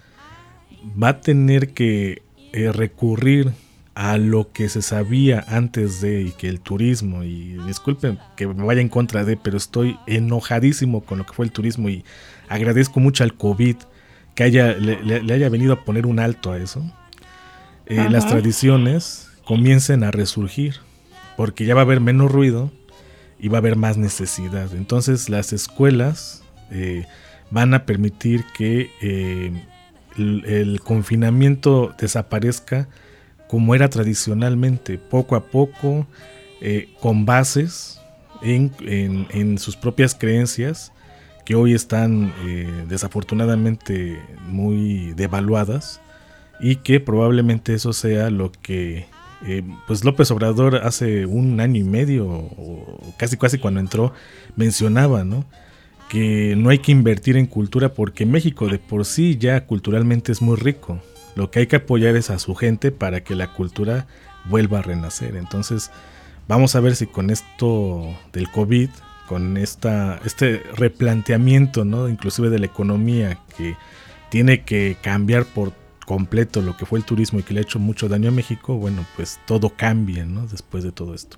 va a tener que eh, recurrir a lo que se sabía antes de, y que el turismo, y disculpen que me vaya en contra de, pero estoy enojadísimo con lo que fue el turismo y agradezco mucho al COVID que haya, le, le haya venido a poner un alto a eso. Eh, las tradiciones comiencen a resurgir, porque ya va a haber menos ruido y va a haber más necesidad. Entonces las escuelas eh, van a permitir que eh, el, el confinamiento desaparezca como era tradicionalmente, poco a poco, eh, con bases en, en, en sus propias creencias, que hoy están eh, desafortunadamente muy devaluadas, y que probablemente eso sea lo que eh, pues López Obrador hace un año y medio o casi casi cuando entró mencionaba, ¿no? Que no hay que invertir en cultura porque México de por sí ya culturalmente es muy rico. Lo que hay que apoyar es a su gente para que la cultura vuelva a renacer. Entonces vamos a ver si con esto del COVID, con esta este replanteamiento, ¿no? Inclusive de la economía, que tiene que cambiar por completo lo que fue el turismo y que le ha hecho mucho daño a México, bueno, pues todo cambia, ¿no? Después de todo esto.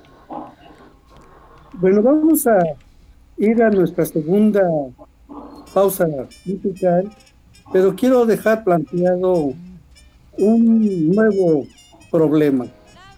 Bueno, vamos a ir a nuestra segunda pausa musical, pero quiero dejar planteado un nuevo problema.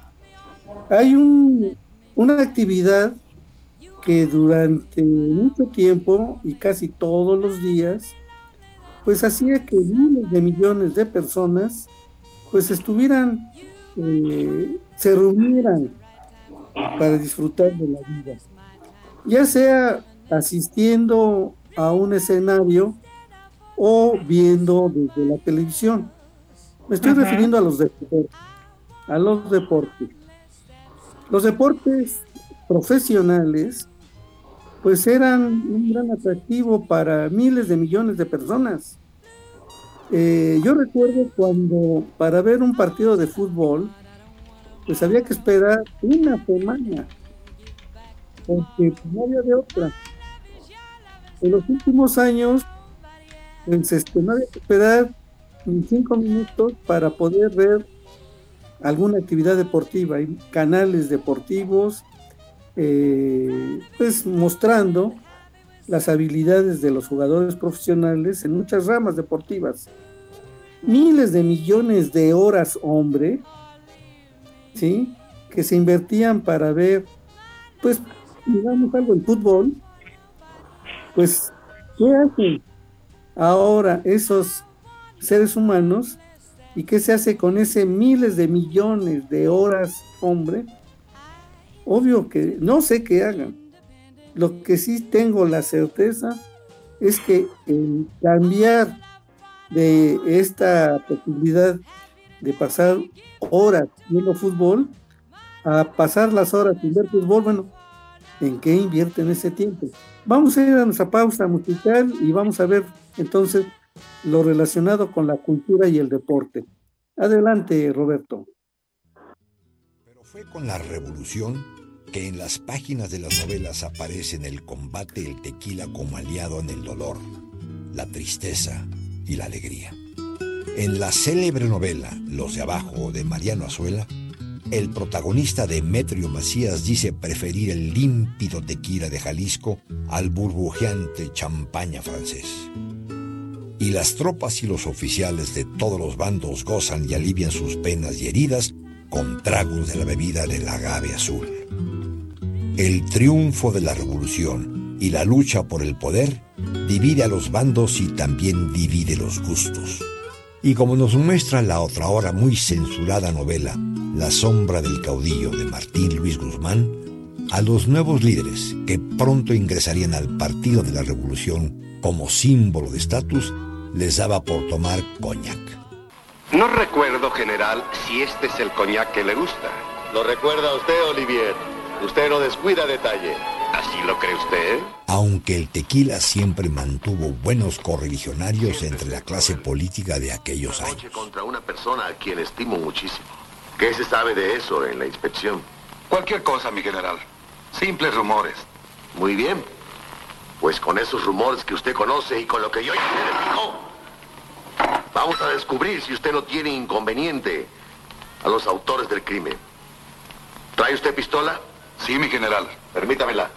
Hay un, una actividad que durante mucho tiempo y casi todos los días, pues hacía que miles de millones de personas pues estuvieran, eh, se reunieran para disfrutar de la vida, ya sea asistiendo a un escenario o viendo desde la televisión. Me estoy uh-huh. refiriendo a los deportes, a los deportes. Los deportes profesionales pues eran un gran atractivo para miles de millones de personas. Eh, yo recuerdo cuando para ver un partido de fútbol pues había que esperar una semana porque no había de otra. En los últimos años pues, este, no había que esperar ni cinco minutos para poder ver alguna actividad deportiva. Hay canales deportivos eh, pues mostrando las habilidades de los jugadores profesionales en muchas ramas deportivas. Miles de millones de horas hombre, ¿sí?, que se invertían para ver, pues, digamos algo en fútbol. Pues, ¿qué hacen ahora esos seres humanos? ¿Y qué se hace con ese miles de millones de horas hombre? Obvio que no sé qué hagan. Lo que sí tengo la certeza es que el cambiar de esta posibilidad de pasar horas viendo fútbol a pasar las horas sin ver fútbol, bueno, ¿en qué invierten ese tiempo? Vamos a ir a nuestra pausa musical y vamos a ver entonces lo relacionado con la cultura y el deporte. Adelante, Roberto. Pero fue con la revolución que en las páginas de las novelas aparecen el combate del tequila como aliado en el dolor, la tristeza y la alegría. En la célebre novela Los de Abajo de Mariano Azuela, el protagonista Demetrio Macías dice preferir el límpido tequila de Jalisco al burbujeante champaña francés. Y las tropas y los oficiales de todos los bandos gozan y alivian sus penas y heridas con tragos de la bebida del agave azul. El triunfo de la revolución y la lucha por el poder divide a los bandos y también divide los gustos. Y como nos muestra la otra hora muy censurada novela La sombra del caudillo de Martín Luis Guzmán, a los nuevos líderes que pronto ingresarían al Partido de la Revolución como símbolo de estatus, les daba por tomar coñac. No recuerdo, general, si este es el coñac que le gusta. ¿Lo recuerda usted, Olivier? Usted no descuida detalle. ¿Así lo cree usted? Aunque el tequila siempre mantuvo buenos correligionarios entre la clase política de aquellos años. Contra una persona a quien estimo muchísimo. ¿Qué se sabe de eso en la inspección? Cualquier cosa, mi general. Simples rumores. Muy bien. Pues con esos rumores que usted conoce y con lo que yo ya le digo, vamos a descubrir si usted no tiene inconveniente a los autores del crimen. ¿Trae usted pistola? Sí, mi general. Permítamela.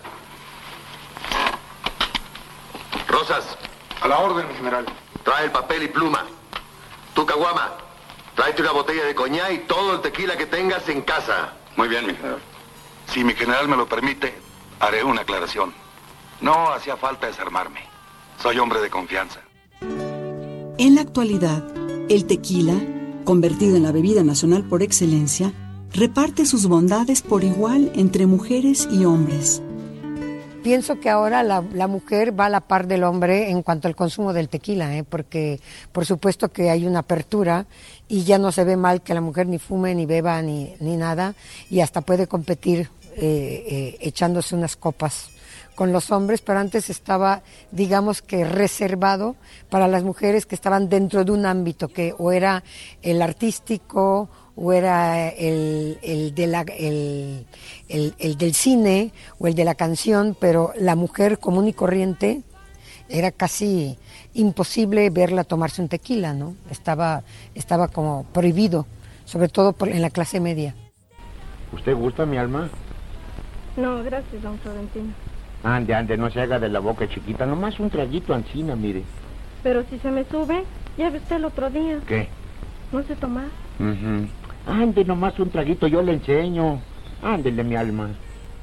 Rosas. A la orden, mi general. Trae el papel y pluma. Tú, Caguama, tráete una botella de coñac y todo el tequila que tengas en casa. Muy bien, mi general. Si mi general me lo permite, haré una aclaración. No hacía falta desarmarme. Soy hombre de confianza. En la actualidad, el tequila, convertido en la bebida nacional por excelencia, reparte sus bondades por igual entre mujeres y hombres. Pienso que ahora la, la mujer va a la par del hombre en cuanto al consumo del tequila, ¿eh? Porque por supuesto que hay una apertura y ya no se ve mal que la mujer ni fume, ni beba, ni, ni nada, y hasta puede competir eh, eh, echándose unas copas con los hombres, pero antes estaba, digamos que reservado para las mujeres que estaban dentro de un ámbito que o era el artístico o era el, el, de la, el, el, el del cine o el de la canción, pero la mujer común y corriente era casi imposible verla tomarse un tequila, ¿no? Estaba, estaba como prohibido, sobre todo por, en la clase media. ¿Usted gusta, mi alma? No, gracias, don Florentino. Ande, ande, no se haga de la boca chiquita, nomás un traguito ancina, mire. Pero si se me sube, ya ve usted el otro día. ¿Qué? No sé tomar. Uh-huh. Ande, nomás un traguito, yo le enseño. Ándele, mi alma.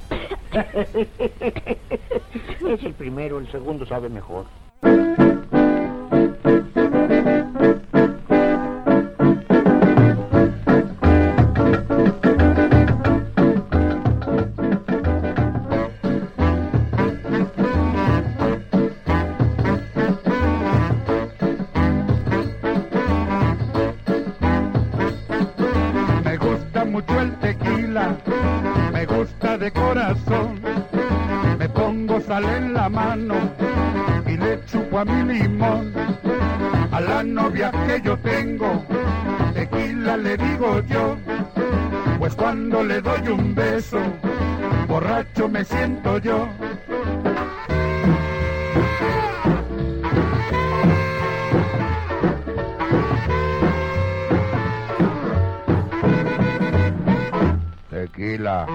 Es el primero, el segundo sabe mejor. En la mano y le chupo a mi limón. A la novia que yo tengo, tequila le digo yo, pues cuando le doy un beso, borracho me siento yo. Tequila.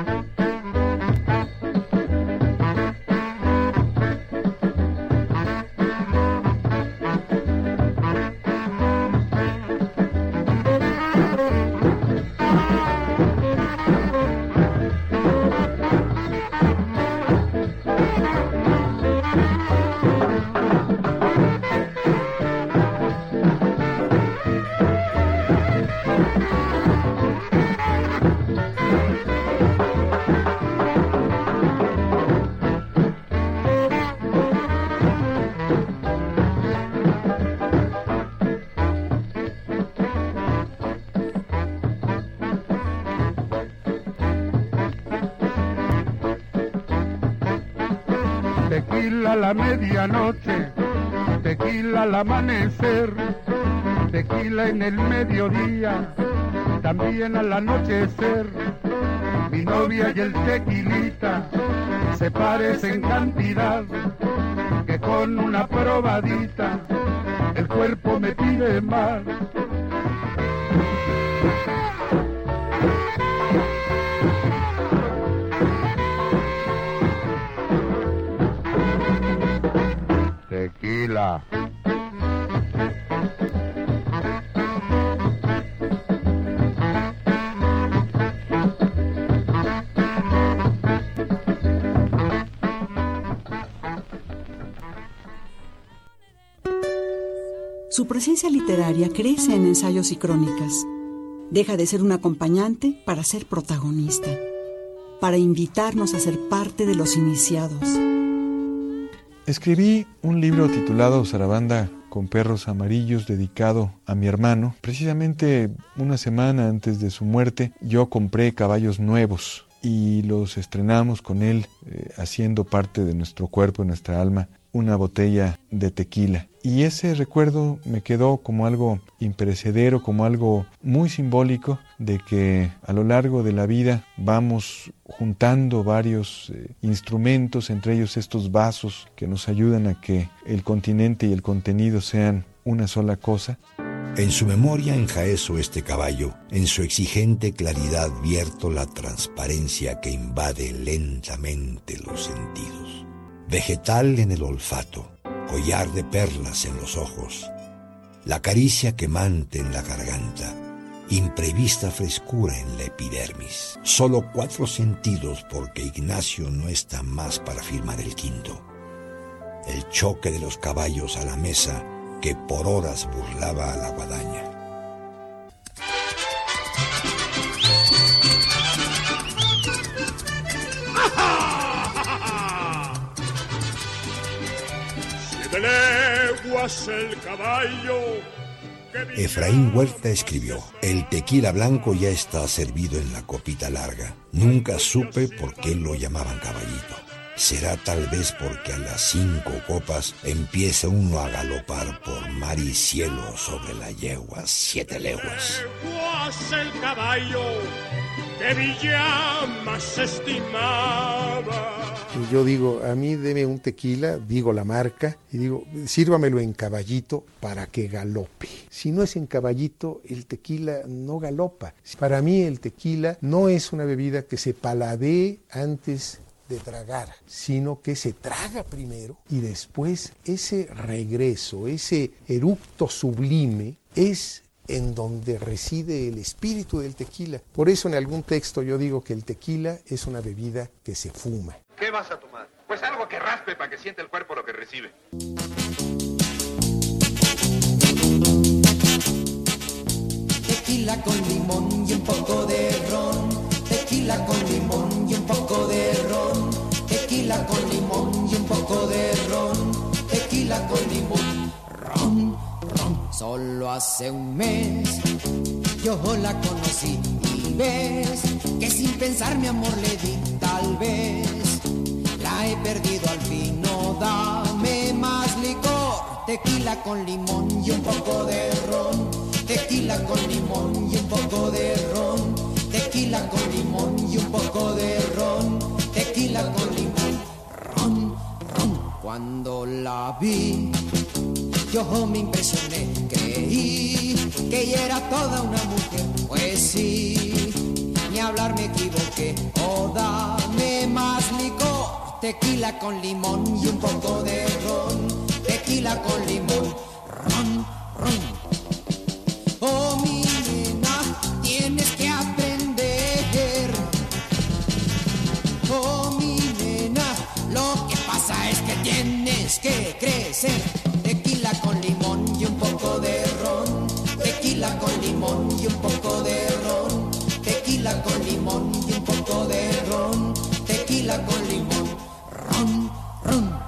Tequila a la medianoche, tequila al amanecer, tequila en el mediodía, también al anochecer. Mi novia y el tequilita se parecen cantidad, que con una probadita el cuerpo me pide más. Tequila. Su presencia literaria crece en ensayos y crónicas. Deja de ser un acompañante para ser protagonista, para invitarnos a ser parte de los iniciados. Escribí un libro titulado Zarabanda con perros amarillos, dedicado a mi hermano. Precisamente una semana antes de su muerte, yo compré caballos nuevos y los estrenamos con él, eh, haciendo parte de nuestro cuerpo y nuestra alma, una botella de tequila. Y ese recuerdo me quedó como algo imperecedero, como algo muy simbólico de que a lo largo de la vida vamos juntando varios eh, instrumentos, entre ellos estos vasos que nos ayudan a que el continente y el contenido sean una sola cosa. En su memoria enjaezo este caballo, en su exigente claridad vierto la transparencia que invade lentamente los sentidos. Vegetal en el olfato, collar de perlas en los ojos, la caricia quemante en la garganta, imprevista frescura en la epidermis. Solo cuatro sentidos porque Ignacio no está más para firmar el quinto. El choque de los caballos a la mesa que por horas burlaba a la guadaña. De leguas el caballo. Efraín Huerta escribió: el tequila blanco ya está servido en la copita larga. Nunca supe por qué lo llamaban caballito. Será tal vez porque a las cinco copas empieza uno a galopar por mar y cielo sobre la yegua siete leguas. Leguas el caballo que Villa más estimaba. Y yo digo, a mí deme un tequila, digo la marca, y digo, sírvamelo en caballito para que galope. Si no es en caballito, el tequila no galopa. Para mí el tequila no es una bebida que se paladee antes de tragar, sino que se traga primero y después ese regreso, ese eructo sublime es en donde reside el espíritu del tequila. Por eso en algún texto yo digo que el tequila es una bebida que se fuma. ¿Qué vas a tomar? Pues algo que raspe para que sienta el cuerpo lo que recibe. Tequila con limón y un poco de ron. Tequila con limón y un poco de ron. Tequila con limón y un poco de ron. Tequila con limón, ron, ron. Solo hace un mes yo la conocí y ves que sin pensar mi amor le di tal vez. La he perdido al fin, no dame más licor. Tequila con limón y un poco de ron. Tequila con limón y un poco de ron. Tequila con limón y un poco de ron. Tequila con limón, ron, ron. Cuando la vi, yo me impresioné, creí que ella era toda una mujer. Pues sí, ni hablar me equivoqué. Oh, dame más licor. Tequila con limón y un poco de ron. Tequila con limón, ron, ron. Oh, mi nena, tienes que aprender. Oh, mi nena, lo que pasa es que tienes que crecer. Tequila con limón y un poco de ron. Tequila con limón y un poco de ron. Tequila con limón y un poco de ron. Tequila con limón, ron, ron.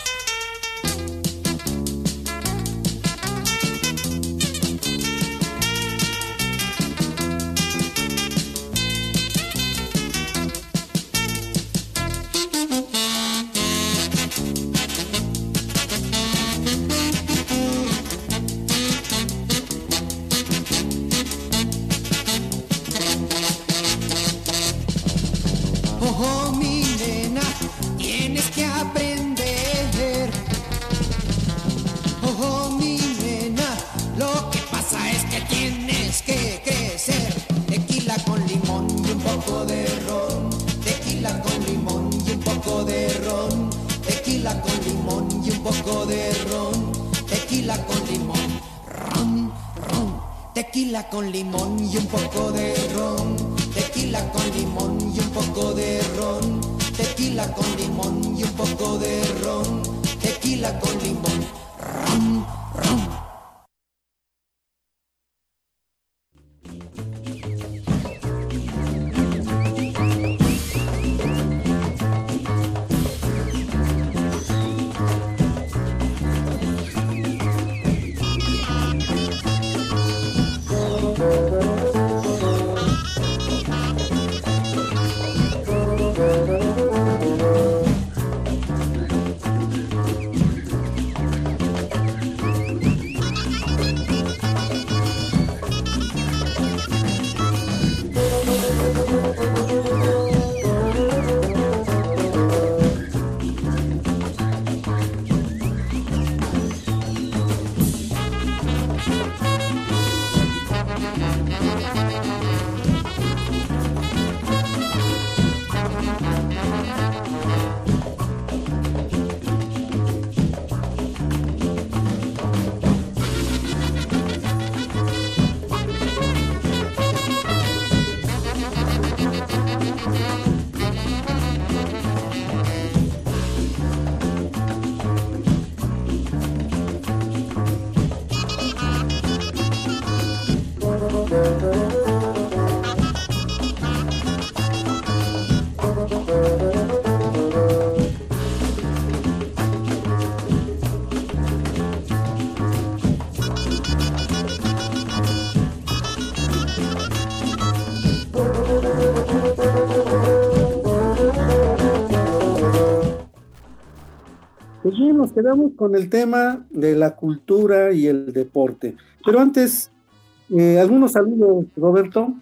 Oh, mi nena, tienes que aprender. Oh, mi nena, lo que pasa es que tienes que crecer. Tequila con limón y un poco de ron. Tequila con limón y un poco de ron. Tequila con limón y un poco de ron. Tequila con limón, ron, ron. Tequila con limón y un poco de ron. Tequila con limón y un poco de ron. Tequila con limón y un poco de ron. Tequila con limón, ron, ron. Pues bien, nos quedamos con el tema de la cultura y el deporte. Pero antes, eh, algunos saludos, Roberto.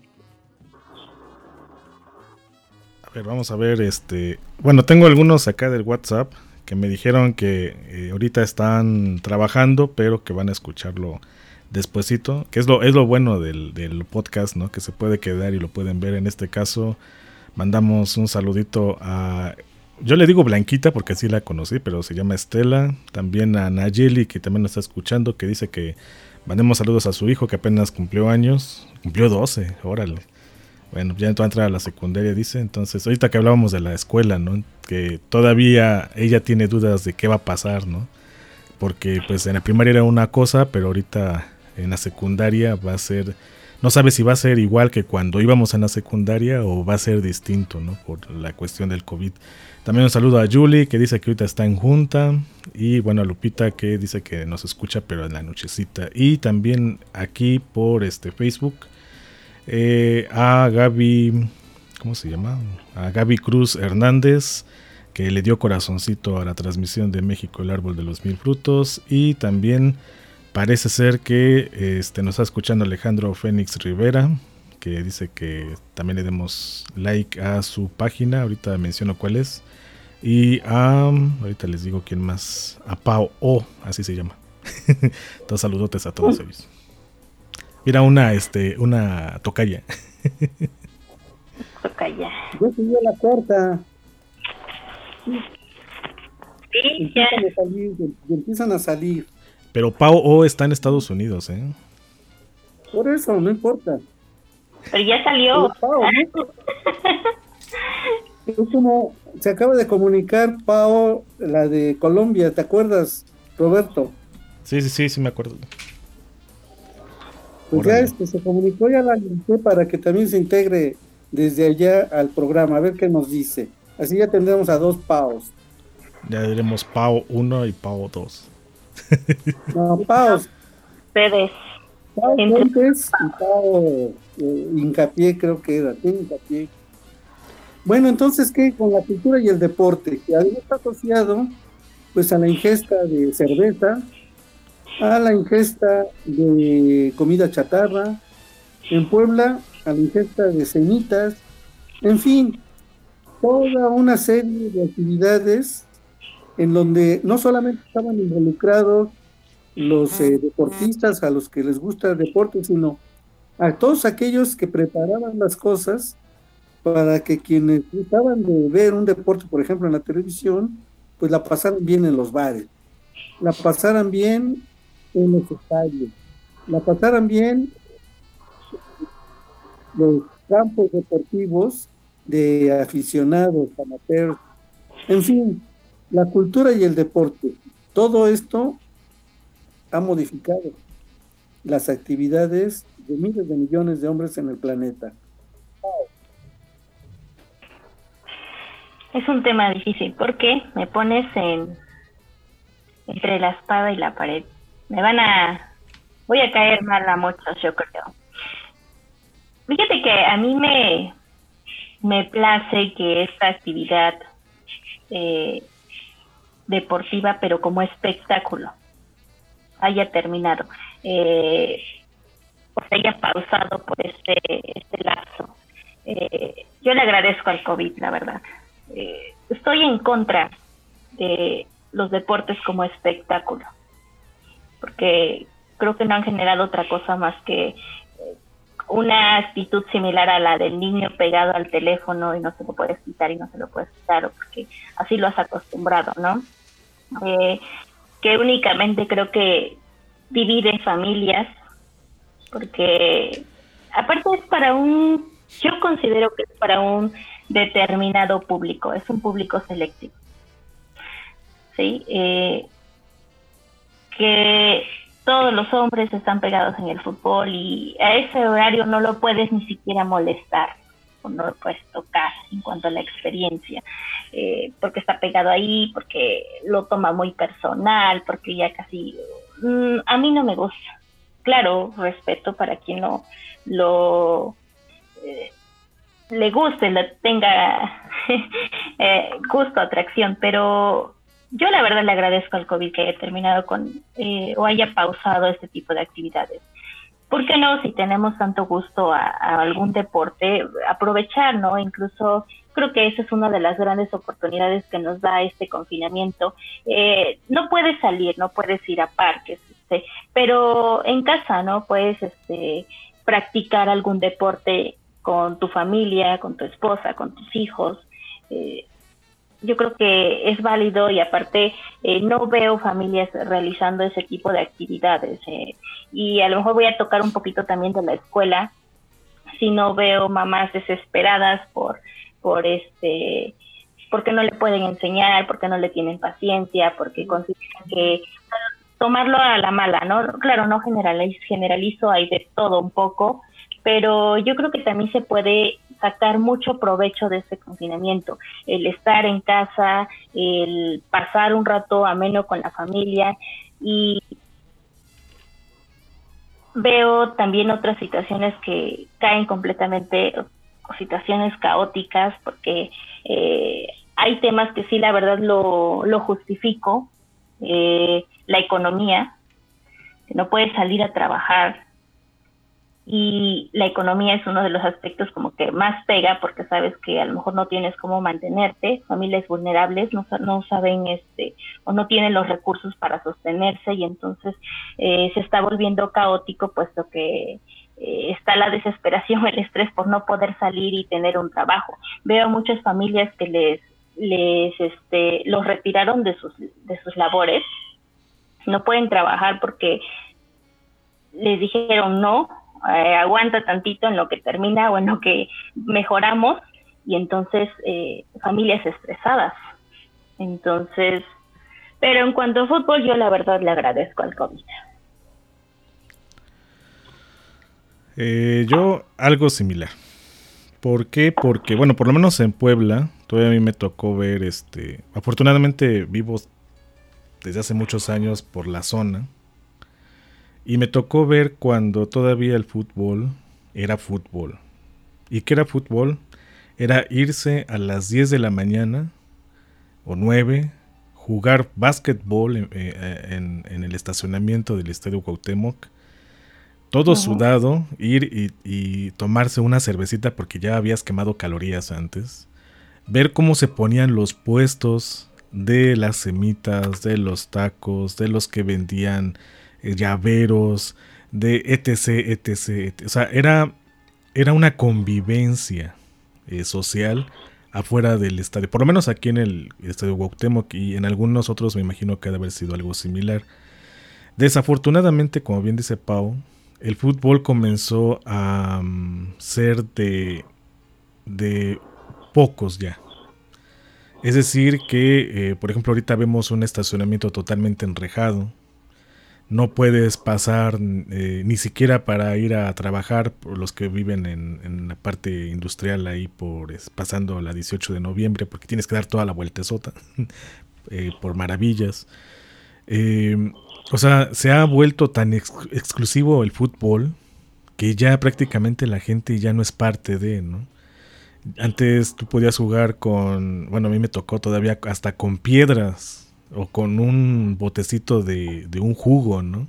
A ver, vamos a ver, este, bueno, tengo algunos acá del WhatsApp que me dijeron que eh, ahorita están trabajando, pero que van a escucharlo despuesito, que es lo, es lo bueno del, del podcast, ¿no? Que se puede quedar y lo pueden ver. En este caso, mandamos un saludito a yo le digo Blanquita porque así la conocí, pero se llama Estela. También a Nayeli, que también nos está escuchando, que dice que mandemos saludos a su hijo que apenas cumplió años. Cumplió doce, órale. Bueno, ya entró a entrar a la secundaria, dice. Entonces, ahorita que hablábamos de la escuela, ¿no? Que todavía ella tiene dudas de qué va a pasar, ¿no? Porque pues en la primaria era una cosa, pero ahorita en la secundaria va a ser... No sabe si va a ser igual que cuando íbamos en la secundaria o va a ser distinto, ¿no? Por la cuestión del COVID. También un saludo a Julie, que dice que ahorita está en junta. Y bueno, a Lupita, que dice que nos escucha, pero en la nochecita. Y también aquí por este Facebook, eh, a Gaby, ¿cómo se llama? A Gaby Cruz Hernández, que le dio corazoncito a la transmisión de México, el árbol de los mil frutos. Y también... parece ser que este, nos está escuchando Alejandro Fénix Rivera, que dice que también le demos like a su página. Ahorita menciono cuál es. Y a, ahorita les digo quién más. A Pao O, así se llama. Entonces, saludotes a todos ellos. Mira, una, este, una tocaya. Tocaya. Yo seguí la corta. Sí, ya. Empiezan a salir, empiezan a salir. Pero Pao O está en Estados Unidos, ¿eh? Por eso, no importa. Pero ya salió. Pero Pao, ¿no? Es como, se acaba de comunicar Pao, la de Colombia, ¿te acuerdas, Roberto? Sí, sí, sí, sí me acuerdo. Pues Órale. ya este, se comunicó, ya la invité para que también se integre desde allá al programa, a ver qué nos dice. Así ya tendremos a dos Paos. Ya diremos Pao uno y Pao dos. No, Paos. Ustedes. Pao Fuentes y Pao eh, Hincapié, creo que era. ¿Sí? Hincapié. Bueno, entonces, ¿qué? Con la cultura y el deporte, que además está asociado pues a la ingesta de cerveza, a la ingesta de comida chatarra, en Puebla a la ingesta de cenitas, en fin, toda una serie de actividades en donde no solamente estaban involucrados los eh, deportistas a los que les gusta el deporte, sino a todos aquellos que preparaban las cosas para que quienes gustaban de ver un deporte, por ejemplo, en la televisión, pues la pasaran bien en los bares, la pasaran bien en los estadios, la pasaran bien en los campos deportivos de aficionados, amateurs, en fin, la cultura y el deporte. Todo esto ha modificado las actividades de miles de millones de hombres en el planeta. Es un tema difícil porque me pones en entre la espada y la pared. Me van a... Voy a caer mal a muchos, yo creo. Fíjate que a mí me, me place que esta actividad eh, deportiva, pero como espectáculo, haya terminado. Eh, o se haya pausado por este, este lapso. Eh, yo le agradezco al COVID, la verdad. Eh, estoy en contra de los deportes como espectáculo, porque creo que no han generado otra cosa más que eh, una actitud similar a la del niño pegado al teléfono y no se lo puedes quitar y no se lo puedes quitar, porque así lo has acostumbrado, ¿no? Eh, que únicamente creo que divide familias, porque aparte es para un, yo considero que es para un determinado público, es un público selectivo, ¿sí? Eh, que todos los hombres están pegados en el fútbol y a ese horario no lo puedes ni siquiera molestar o no lo puedes tocar en cuanto a la experiencia, eh, porque está pegado ahí, porque lo toma muy personal, porque ya casi mm, a mí no me gusta. Claro, respeto para quien no lo eh, le guste, le tenga eh, gusto, atracción, pero yo la verdad le agradezco al COVID que haya terminado con eh, o haya pausado este tipo de actividades. ¿Por qué no? Si tenemos tanto gusto a, a algún deporte, aprovechar, ¿no? Incluso creo que esa es una de las grandes oportunidades que nos da este confinamiento. Eh, no puedes salir, no puedes ir a parques, este, pero en casa, ¿no? Puedes este, practicar algún deporte con tu familia, con tu esposa, con tus hijos. Eh, yo creo que es válido y aparte eh, no veo familias realizando ese tipo de actividades. Eh, y a lo mejor voy a tocar un poquito también de la escuela, si no veo mamás desesperadas por, por este, porque no le pueden enseñar, porque no le tienen paciencia, porque consideran que tomarlo a la mala, ¿no? Claro, no generalizo, generalizo, hay de todo un poco, pero yo creo que también se puede sacar mucho provecho de este confinamiento, el estar en casa, el pasar un rato ameno con la familia, y veo también otras situaciones que caen completamente, o situaciones caóticas, porque eh, hay temas que sí, la verdad, lo, lo justifico, eh, la economía, que no puedes salir a trabajar, y la economía es uno de los aspectos como que más pega, porque sabes que a lo mejor no tienes cómo mantenerte, familias vulnerables no, no saben este o no tienen los recursos para sostenerse, y entonces eh, se está volviendo caótico, puesto que eh, está la desesperación, el estrés por no poder salir y tener un trabajo. Veo muchas familias que les les este los retiraron de sus de sus labores, no pueden trabajar porque les dijeron no, Eh, aguanta tantito en lo que termina o en lo que mejoramos, y entonces eh, familias estresadas. Entonces, pero en cuanto a fútbol, yo la verdad le agradezco al COVID. Eh, yo algo similar. ¿Por qué? Porque, bueno, por lo menos en Puebla, todavía a mí me tocó ver, este, afortunadamente vivo desde hace muchos años por la zona, y me tocó ver cuando todavía el fútbol era fútbol. ¿Y qué era fútbol? Era irse a las diez de la mañana o nueve, jugar básquetbol en, en, en el estacionamiento del Estadio Cuauhtémoc, todo uh-huh. sudado, ir y, y tomarse una cervecita porque ya habías quemado calorías antes, ver cómo se ponían los puestos de las semitas, de los tacos, de los que vendían llaveros, de etc, etc, etc. O sea, era, era una convivencia eh, social afuera del estadio, por lo menos aquí en el Estadio Cuauhtémoc, y en algunos otros me imagino que ha de haber sido algo similar. Desafortunadamente, como bien dice Pau, el fútbol comenzó a um, ser de, de pocos ya. Es decir que, eh, por ejemplo, ahorita vemos un estacionamiento totalmente enrejado. No puedes pasar eh, ni siquiera para ir a trabajar, por los que viven en, en la parte industrial ahí por es, pasando la dieciocho de noviembre, porque tienes que dar toda la vueltezota eh, por Maravillas. Eh, o sea, se ha vuelto tan ex- exclusivo el fútbol que ya prácticamente la gente ya no es parte de, ¿no? Antes tú podías jugar con, bueno, a mí me tocó todavía hasta con piedras o con un botecito de, de un jugo, ¿no?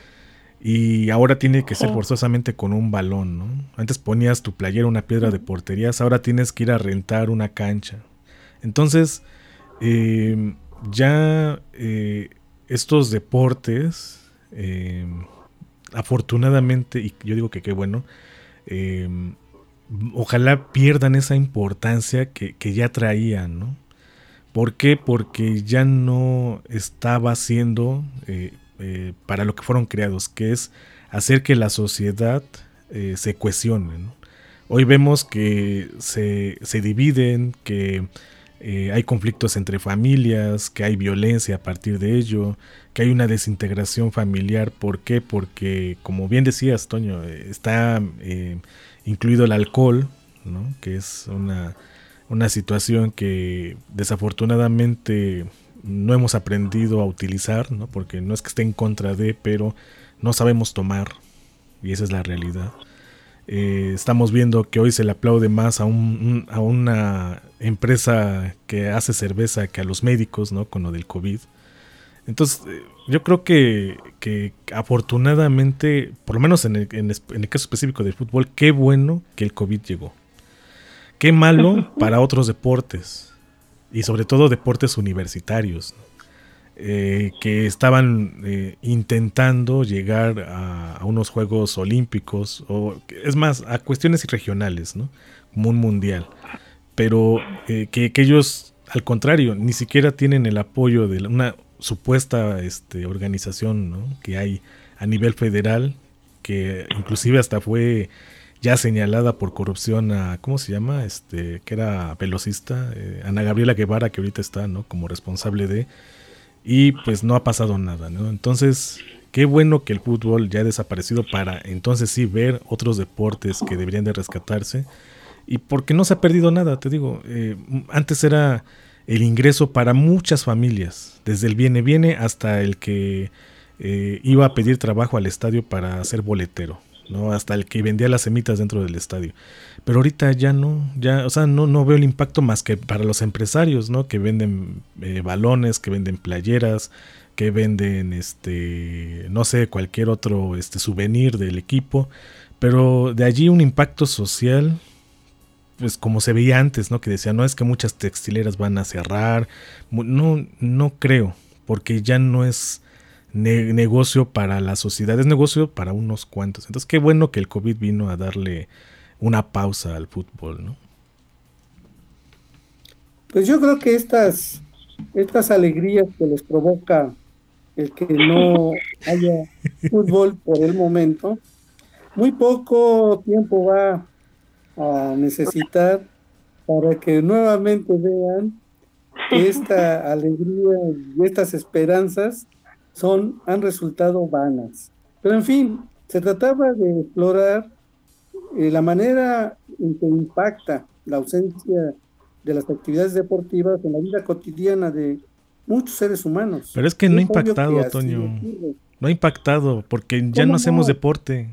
Y ahora tiene que ser forzosamente con un balón, ¿no? Antes ponías tu playera, una piedra de porterías, ahora tienes que ir a rentar una cancha. Entonces, eh, ya eh, estos deportes, eh, afortunadamente, y yo digo que qué bueno, eh, ojalá pierdan esa importancia que, que ya traían, ¿no? ¿Por qué? Porque ya no estaba siendo eh, eh, para lo que fueron creados, que es hacer que la sociedad eh, se cohesione, ¿no? Hoy vemos que se, se dividen, que eh, hay conflictos entre familias, que hay violencia a partir de ello, que hay una desintegración familiar. ¿Por qué? Porque, como bien decías, Toño, eh, está eh, incluido el alcohol, ¿no? Que es una... una situación que desafortunadamente no hemos aprendido a utilizar, ¿no? Porque no es que esté en contra de, pero no sabemos tomar, y esa es la realidad. Eh, estamos viendo que hoy se le aplaude más a, un, a una empresa que hace cerveza que a los médicos, ¿no? Con lo del COVID. Entonces, eh, yo creo que, que afortunadamente, por lo menos en el, en el caso específico del fútbol, qué bueno que el COVID llegó. Qué malo para otros deportes, y sobre todo deportes universitarios, ¿no? eh, que estaban eh, intentando llegar a, a unos Juegos Olímpicos, o es más, a cuestiones regionales, ¿no? Como un mundial, pero eh, que, que ellos al contrario, ni siquiera tienen el apoyo de una supuesta este, organización, ¿no?, que hay a nivel federal, que inclusive hasta fue ya señalada por corrupción a, ¿cómo se llama? Este, que era velocista, eh, Ana Gabriela Guevara, que ahorita está, ¿no?, como responsable de, y pues no ha pasado nada, ¿no? Entonces, qué bueno que el fútbol ya ha desaparecido para entonces sí ver otros deportes que deberían de rescatarse, y porque no se ha perdido nada, te digo, eh, antes era el ingreso para muchas familias, desde el viene viene hasta el que eh, iba a pedir trabajo al estadio para ser boletero, ¿no?, hasta el que vendía las semitas dentro del estadio. Pero ahorita ya no, ya, o sea, no, no veo el impacto más que para los empresarios, ¿no?, que venden eh, balones, que venden playeras, que venden este, no sé, cualquier otro este souvenir del equipo, pero de allí un impacto social, pues como se veía antes, ¿no?, que decían, no, es que muchas textileras van a cerrar. No, no creo, porque ya no es ne- negocio para la sociedad, es negocio para unos cuantos. Entonces, qué bueno que el COVID vino a darle una pausa al fútbol, ¿no? Pues yo creo que estas, estas alegrías que les provoca el que no haya fútbol por el momento, muy poco tiempo va a necesitar para que nuevamente vean que esta alegría y estas esperanzas son, han resultado vanas. Pero en fin, se trataba de explorar eh, la manera en que impacta la ausencia de las actividades deportivas en la vida cotidiana de muchos seres humanos. Pero es que no ha Es obvio impactado, que así Toño. ocurre. No ha impactado, porque ya no ¿Cómo hacemos no? deporte.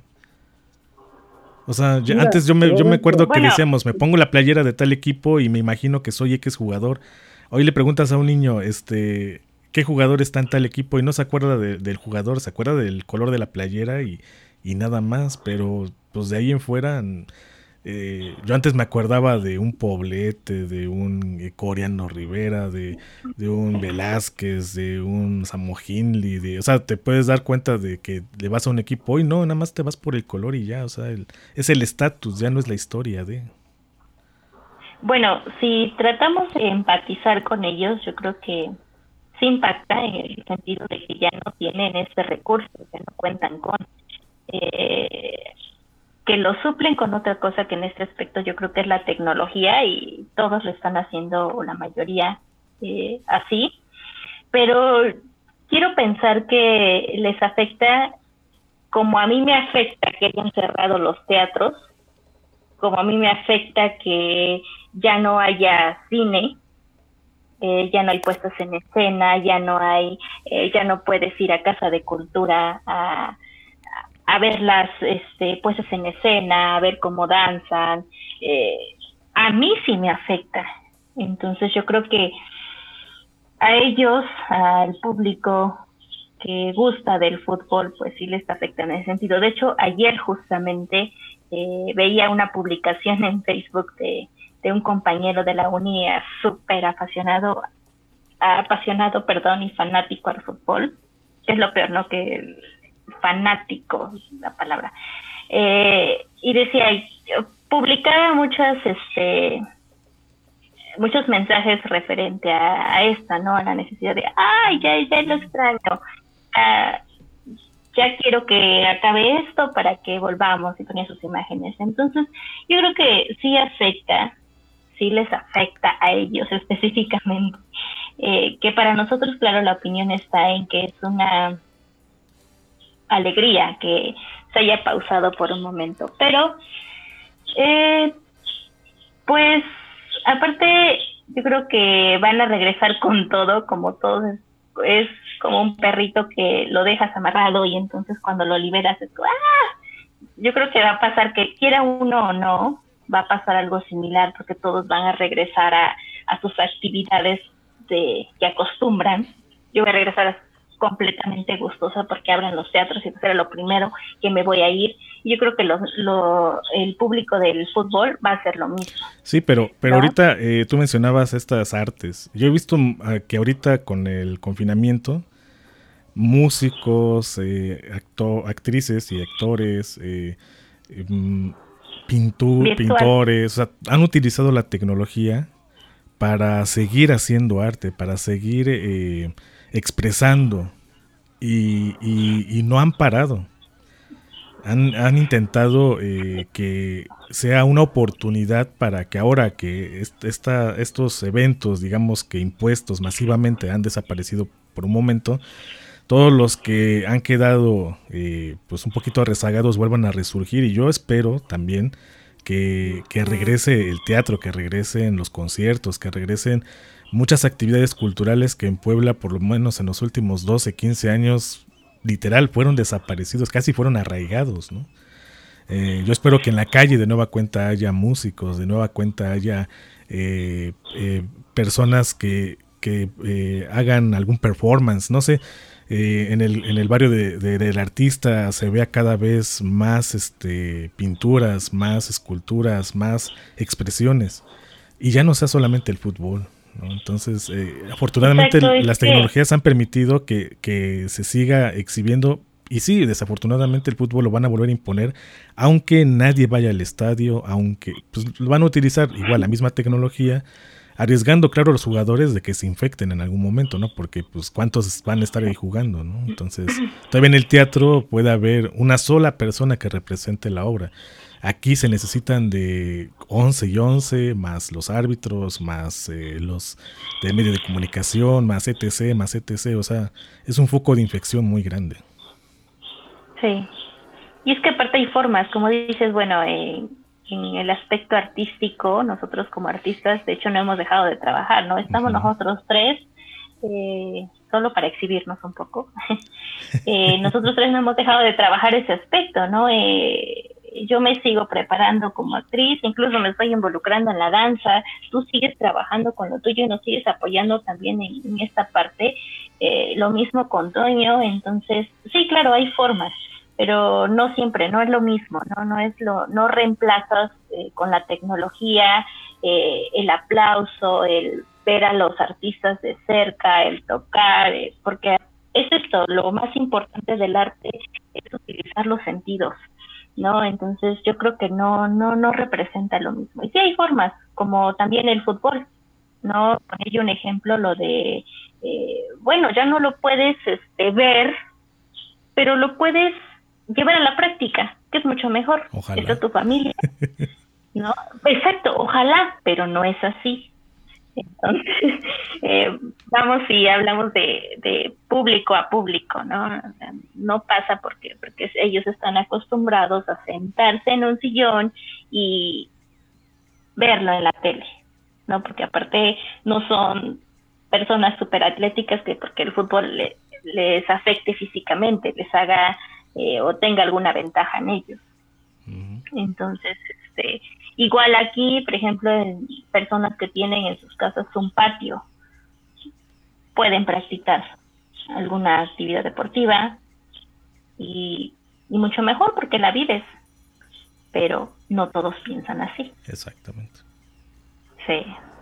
O sea, ya- Mira, antes yo me, yo me acuerdo que Bueno. decíamos, me pongo la playera de tal equipo y me imagino que soy X jugador. Hoy le preguntas a un niño, este, ¿qué jugador está en tal equipo? Y no se acuerda de- del jugador, se acuerda del color de la playera y, y nada más. Pero pues de ahí en fuera, eh, yo antes me acordaba de un Poblete, de un eh, Coriano Rivera, de, de un Velázquez, de un Samoginli, de, o sea, te puedes dar cuenta de que le vas a un equipo. Hoy no, nada más te vas por el color y ya, o sea, el- es el estatus, ya no es la historia de... Bueno, si tratamos de empatizar con ellos, yo creo que sí impacta en el sentido de que ya no tienen ese recurso, que no cuentan con, eh, que lo suplen con otra cosa que en este aspecto yo creo que es la tecnología y todos lo están haciendo, o la mayoría, eh, así. Pero quiero pensar que les afecta como a mí me afecta que hayan cerrado los teatros, como a mí me afecta que ya no haya cine, eh, ya no hay puestas en escena, ya no hay, eh, ya no puedes ir a Casa de Cultura a, a ver las este, puestas en escena, a ver cómo danzan. Eh, a mí sí me afecta. Entonces yo creo que a ellos, al público que gusta del fútbol, pues sí les afecta en ese sentido. De hecho, ayer justamente eh, veía una publicación en Facebook de, de un compañero de la uni súper apasionado, apasionado, perdón, y fanático al fútbol. Es lo peor, ¿no? Que fanático, la palabra. Eh, y decía, y publicaba muchas, este, muchos mensajes referente a, a esta, ¿no? A la necesidad de, ay, ya, ya lo extraño. Ah, ya quiero que acabe esto para que volvamos, y ponía sus imágenes. Entonces, yo creo que sí afecta, sí les afecta a ellos específicamente. Eh, que para nosotros, claro, la opinión está en que es una alegría que se haya pausado por un momento. Pero, eh, pues, aparte, yo creo que van a regresar con todo, como todo es, es como un perrito que lo dejas amarrado y entonces cuando lo liberas es ¡ah! Yo creo que va a pasar que quiera uno o no, va a pasar algo similar porque todos van a regresar a, a sus actividades de, que acostumbran. Yo voy a regresar a completamente gustosa porque abren los teatros y será lo primero que me voy a ir. Y yo creo que lo, lo, el público del fútbol va a hacer lo mismo. Sí, pero, pero ¿no? ahorita eh, tú mencionabas estas artes. Yo he visto uh, que ahorita con el confinamiento, músicos, eh, acto, actrices y actores, eh, eh, pintu- pintores, o sea, han utilizado la tecnología para seguir haciendo arte, para seguir eh, expresando, y, y, y no han parado. Han, han intentado eh, que sea una oportunidad para que ahora que esta, estos eventos, digamos que impuestos masivamente han desaparecido por un momento, todos los que han quedado eh, pues un poquito rezagados vuelvan a resurgir, y yo espero también que, que regrese el teatro, que regresen los conciertos, que regresen muchas actividades culturales que en Puebla, por lo menos en los últimos doce, quince años, literal fueron desaparecidos, casi fueron arraigados, ¿no? Eh, yo espero que en la calle de nueva cuenta haya músicos, de nueva cuenta haya eh, eh, personas que, que eh, hagan algún performance, no sé. Eh, en el en el barrio de, de, del artista se vea cada vez más este pinturas, más esculturas, más expresiones, y ya no sea solamente el fútbol, ¿no? Entonces eh, afortunadamente Exacto, las tecnologías que... han permitido que, que se siga exhibiendo, y sí, desafortunadamente el fútbol lo van a volver a imponer, aunque nadie vaya al estadio, aunque pues lo van a utilizar igual la misma tecnología, arriesgando, claro, a los jugadores de que se infecten en algún momento, ¿no? Porque, pues, ¿cuántos van a estar ahí jugando, no? Entonces, todavía en el teatro puede haber una sola persona que represente la obra. Aquí se necesitan de once y once, más los árbitros, más eh, los de medio de comunicación, más etc, más etc. O sea, es un foco de infección muy grande. Sí. Y es que aparte hay formas, como dices, bueno, eh... en el aspecto artístico, nosotros como artistas, de hecho, no hemos dejado de trabajar, ¿no? Estamos uh-huh. nosotros tres, eh, solo para exhibirnos un poco. eh, nosotros tres no hemos dejado de trabajar ese aspecto, ¿no? Eh, yo me sigo preparando como actriz, incluso me estoy involucrando en la danza, tú sigues trabajando con lo tuyo y nos sigues apoyando también en, en esta parte. Eh, lo mismo con Toño, entonces, sí, claro, hay formas, pero no siempre, no es lo mismo, no no es lo no reemplazas eh, con la tecnología eh, el aplauso, el ver a los artistas de cerca, el tocar, eh, porque es esto, lo más importante del arte es utilizar los sentidos, ¿no? Entonces yo creo que no no no representa lo mismo. Y sí hay formas, como también el fútbol, ¿no? Poner un ejemplo, lo de, eh, bueno, ya no lo puedes este, ver, pero lo puedes llevar a la práctica, que es mucho mejor. Ojalá. Está tu familia, ¿no? Exacto, ojalá, pero no es así. Entonces, eh, vamos y hablamos de, de público a público, ¿no? O sea, no pasa porque, porque ellos están acostumbrados a sentarse en un sillón y verlo en la tele, ¿no? Porque aparte no son personas súper atléticas que porque el fútbol le, les afecte físicamente, les haga Eh, o tenga alguna ventaja en ellos. Uh-huh. Entonces, este, igual aquí, por ejemplo, en personas que tienen en sus casas un patio, pueden practicar alguna actividad deportiva y, y mucho mejor porque la vives, pero no todos piensan así. Exactamente. Sí.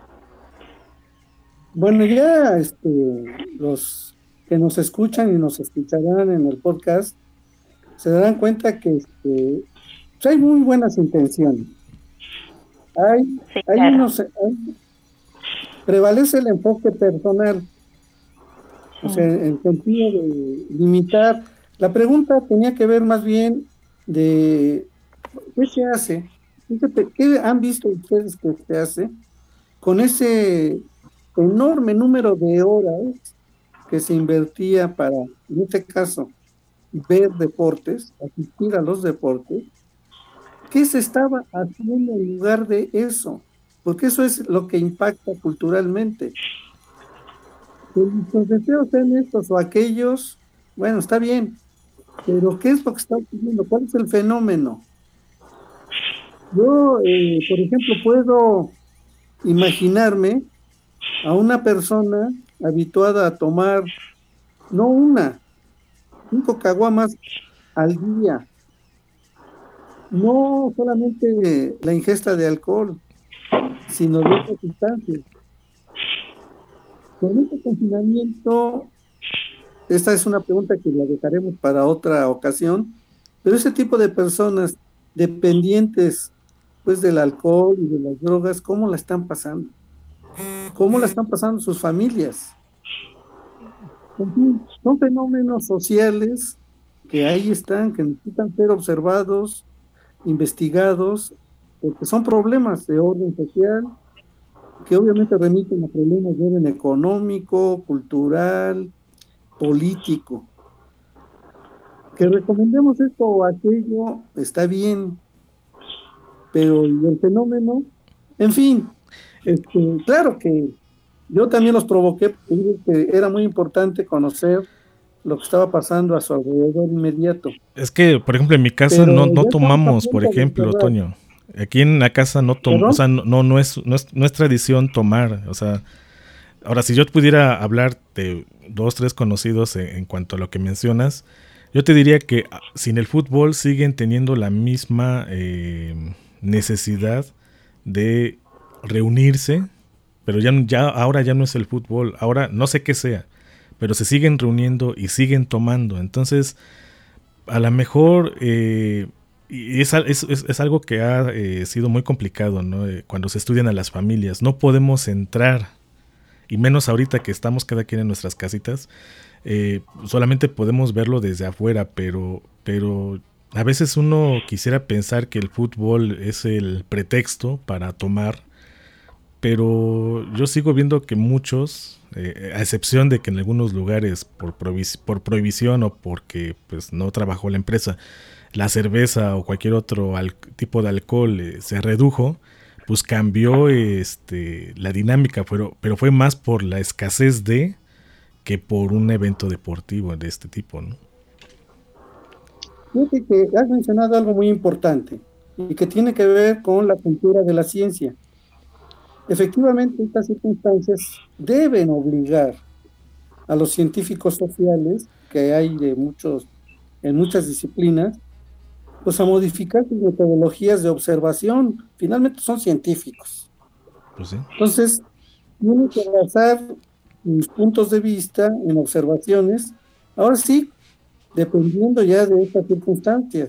Bueno, ya este, los que nos escuchan y nos escucharán en el podcast se darán cuenta que este, pues hay muy buenas intenciones. Hay, sí, hay claro. unos, hay, prevalece el enfoque personal, sí. O sea, en el sentido de limitar. La pregunta tenía que ver más bien de qué se hace, qué han visto ustedes que se hace con ese enorme número de horas que se invertía para, en este caso, ver deportes, asistir a los deportes. ¿Qué se estaba haciendo en lugar de eso? Porque eso es lo que impacta culturalmente. Que los deseos sean estos o aquellos, bueno, está bien, pero ¿qué es lo que está ocurriendo? ¿Cuál es el fenómeno? Yo, eh, por ejemplo, puedo imaginarme a una persona habituada a tomar, no una, cinco caguamas al día, no solamente la ingesta de alcohol, sino de otras sustancias. Con este confinamiento, esta es una pregunta que la dejaremos para otra ocasión, pero ese tipo de personas dependientes pues del alcohol y de las drogas, ¿cómo la están pasando? cómo la están pasando sus familias. En fin, son fenómenos sociales que ahí están, que necesitan ser observados, investigados, porque son problemas de orden social, que obviamente remiten a problemas de orden económico, cultural, político. Que recomendemos esto o aquello está bien, pero el fenómeno, en fin, este, claro que yo también los provoqué, porque que era muy importante conocer lo que estaba pasando a su alrededor inmediato. Es que, por ejemplo, en mi casa Pero no, no ya tomamos, estamos a por punto de ejemplo, cerrar. Toño. Aquí en la casa no tomamos, o sea, no, no, no, es, no, es, no es tradición tomar. O sea, ahora, si yo pudiera hablar de dos, tres conocidos en, en cuanto a lo que mencionas, yo te diría que sin el fútbol siguen teniendo la misma eh, necesidad de reunirse, pero ya, ya ahora ya no es el fútbol, ahora no sé qué sea, pero se siguen reuniendo y siguen tomando. Entonces, a lo mejor eh, y es, es, es algo que ha eh, sido muy complicado, ¿no? Eh, cuando se estudian a las familias, no podemos entrar, y menos ahorita que estamos cada quien en nuestras casitas, eh, solamente podemos verlo desde afuera, pero, pero a veces uno quisiera pensar que el fútbol es el pretexto para tomar, pero yo sigo viendo que muchos, eh, a excepción de que en algunos lugares por, provis- por prohibición o porque pues no trabajó la empresa, la cerveza o cualquier otro al- tipo de alcohol eh, se redujo, pues cambió este, la dinámica, pero, pero fue más por la escasez de que por un evento deportivo de este tipo, ¿no? Fíjate que has mencionado algo muy importante y que tiene que ver con la cultura de la ciencia. Efectivamente, estas circunstancias deben obligar a los científicos sociales, que hay de muchos, en muchas disciplinas, pues a modificar sus metodologías de observación. Finalmente son científicos. Pues sí. Entonces, tienen que basar sus puntos de vista en observaciones, ahora sí, dependiendo ya de estas circunstancias.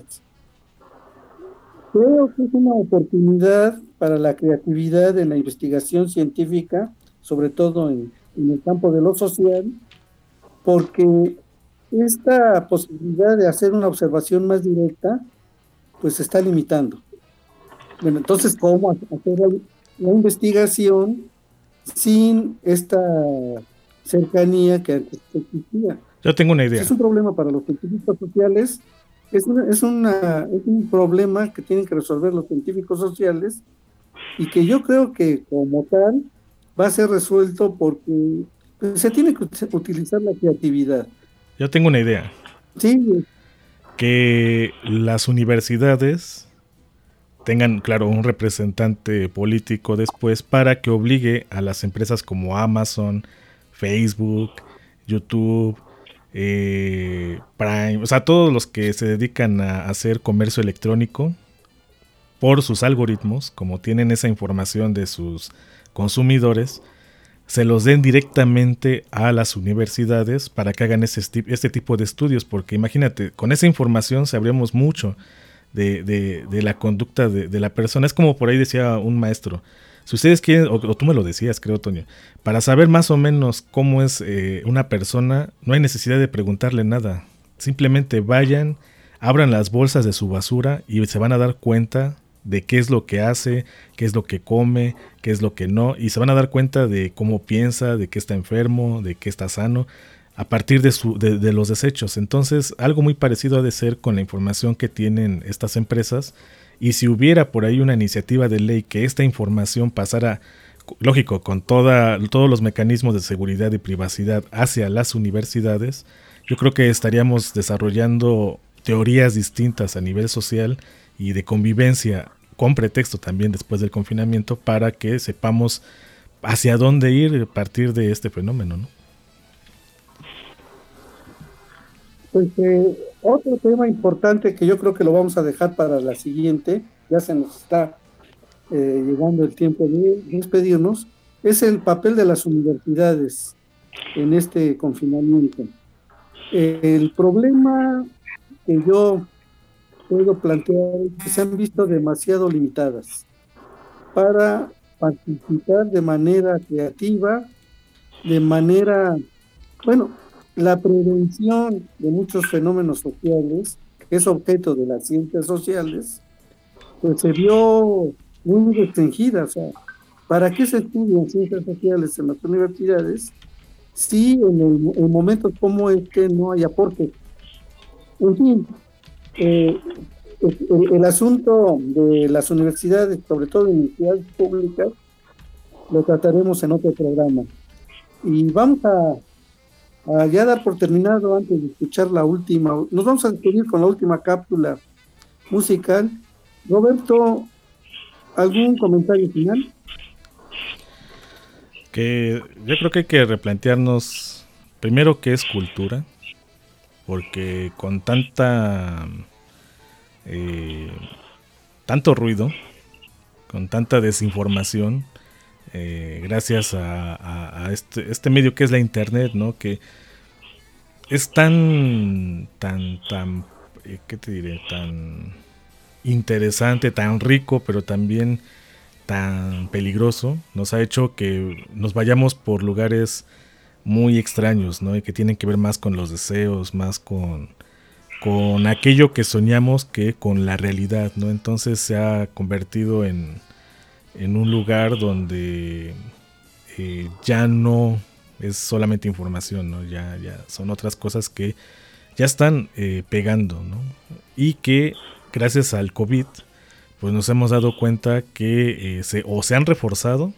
Creo que es una oportunidad para la creatividad en la investigación científica, sobre todo en, en el campo de lo social, porque esta posibilidad de hacer una observación más directa, pues se está limitando. Bueno, entonces, ¿cómo hacer la, la investigación sin esta cercanía que antes existía? Yo tengo una idea. Es un problema para los científicos sociales, es, una, es, una, es un problema que tienen que resolver los científicos sociales y que yo creo que como tal va a ser resuelto porque pues, se tiene que utilizar la creatividad. Yo tengo una idea. Sí. Que las universidades tengan, claro, un representante político después para que obligue a las empresas como Amazon, Facebook, YouTube, eh, Prime, o sea, todos los que se dedican a hacer comercio electrónico, por sus algoritmos, como tienen esa información de sus consumidores, se los den directamente a las universidades para que hagan ese, este tipo de estudios, porque imagínate, con esa información sabríamos mucho de, de, de la conducta de, de la persona. Es como por ahí decía un maestro, si ustedes quieren, o, o tú me lo decías, creo, Toño, para saber más o menos cómo es eh, una persona, no hay necesidad de preguntarle nada, simplemente vayan, abran las bolsas de su basura y se van a dar cuenta de qué es lo que hace, qué es lo que come, qué es lo que no, y se van a dar cuenta de cómo piensa, de qué está enfermo, de qué está sano, a partir de, su, de, de los desechos. Entonces, algo muy parecido ha de ser con la información que tienen estas empresas, y si hubiera por ahí una iniciativa de ley que esta información pasara, lógico, con toda, todos los mecanismos de seguridad y privacidad hacia las universidades, yo creo que estaríamos desarrollando teorías distintas a nivel social y de convivencia, con pretexto también después del confinamiento, para que sepamos hacia dónde ir a partir de este fenómeno, ¿no? Pues eh, otro tema importante que yo creo que lo vamos a dejar para la siguiente, ya se nos está eh, llegando el tiempo de despedirnos, es el papel de las universidades en este confinamiento. Eh, el problema que yo puedo plantear es que se han visto demasiado limitadas para participar de manera creativa, de manera, bueno, la prevención de muchos fenómenos sociales, que es objeto de las ciencias sociales, pues se vio muy restringida. O sea, ¿para qué se estudian ciencias sociales en las universidades si en, el, en momentos como este no hay aporte? En fin, eh, el, el asunto de las universidades, sobre todo en universidades públicas, lo trataremos en otro programa. Y vamos a, a ya dar por terminado antes de escuchar la última. Nos vamos a despedir con la última cápsula musical. Roberto, ¿algún comentario final? Que yo creo que hay que replantearnos primero qué es cultura, porque con tanta eh, tanto ruido, con tanta desinformación, eh, gracias a, a, a este, este medio que es la internet, ¿no? Que es tan, tan, tan, eh, ¿qué te diré? Tan interesante, tan rico, pero también tan peligroso. Nos ha hecho que nos vayamos por lugares muy extraños, ¿no? Y que tienen que ver más con los deseos, más con, con aquello que soñamos que con la realidad, ¿no? Entonces se ha convertido en, en un lugar donde eh, ya no es solamente información, ¿no? Ya, ya son otras cosas que ya están eh, pegando, ¿no? Y que gracias al COVID, pues nos hemos dado cuenta que eh, se, o se han reforzado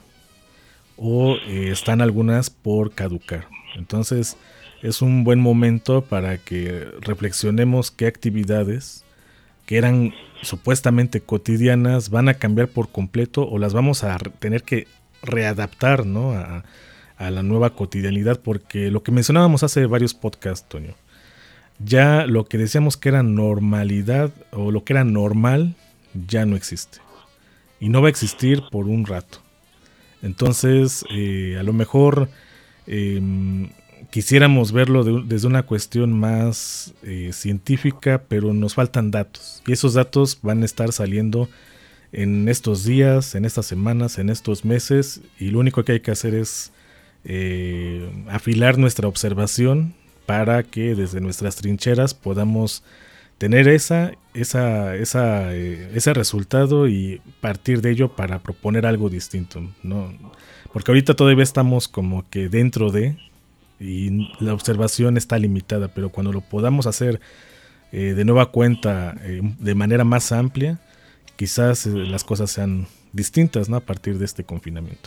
o eh, están algunas por caducar. Entonces es un buen momento para que reflexionemos qué actividades que eran supuestamente cotidianas van a cambiar por completo o las vamos a tener que readaptar, ¿no? a, a la nueva cotidianidad, porque lo que mencionábamos hace varios podcasts, Toño, ya lo que decíamos que era normalidad o lo que era normal ya no existe y no va a existir por un rato. Entonces eh, a lo mejor eh, quisiéramos verlo de, desde una cuestión más eh, científica, pero nos faltan datos y esos datos van a estar saliendo en estos días, en estas semanas, en estos meses, y lo único que hay que hacer es eh, afilar nuestra observación para que desde nuestras trincheras podamos tener esa, esa, esa, eh, ese resultado y partir de ello para proponer algo distinto, ¿no? Porque ahorita todavía estamos como que dentro de, y la observación está limitada, pero cuando lo podamos hacer eh, de nueva cuenta, eh, de manera más amplia, quizás eh, las cosas sean distintas, ¿no? A partir de este confinamiento.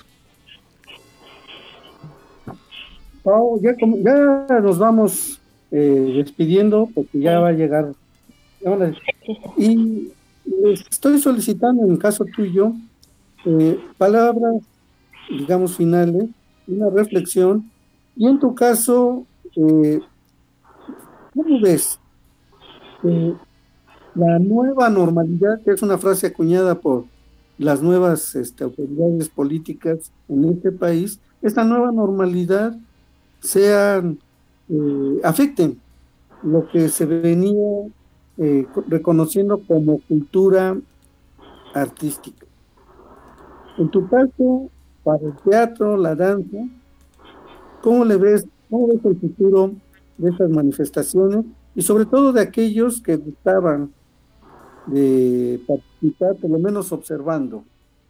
Oh, ya, ya nos vamos eh, despidiendo porque ya va a llegar. Y estoy solicitando, en caso tuyo, eh, palabras, digamos, finales, una reflexión, y en tu caso, eh, ¿cómo ves eh, la nueva normalidad, que es una frase acuñada por las nuevas este, autoridades políticas en este país, esta nueva normalidad sean, eh, afecten lo que se venía Eh, reconociendo como cultura artística? En tu caso, para el teatro, la danza, ¿cómo le ves, cómo ves el futuro de estas manifestaciones y sobre todo de aquellos que gustaban de participar, por lo menos observando?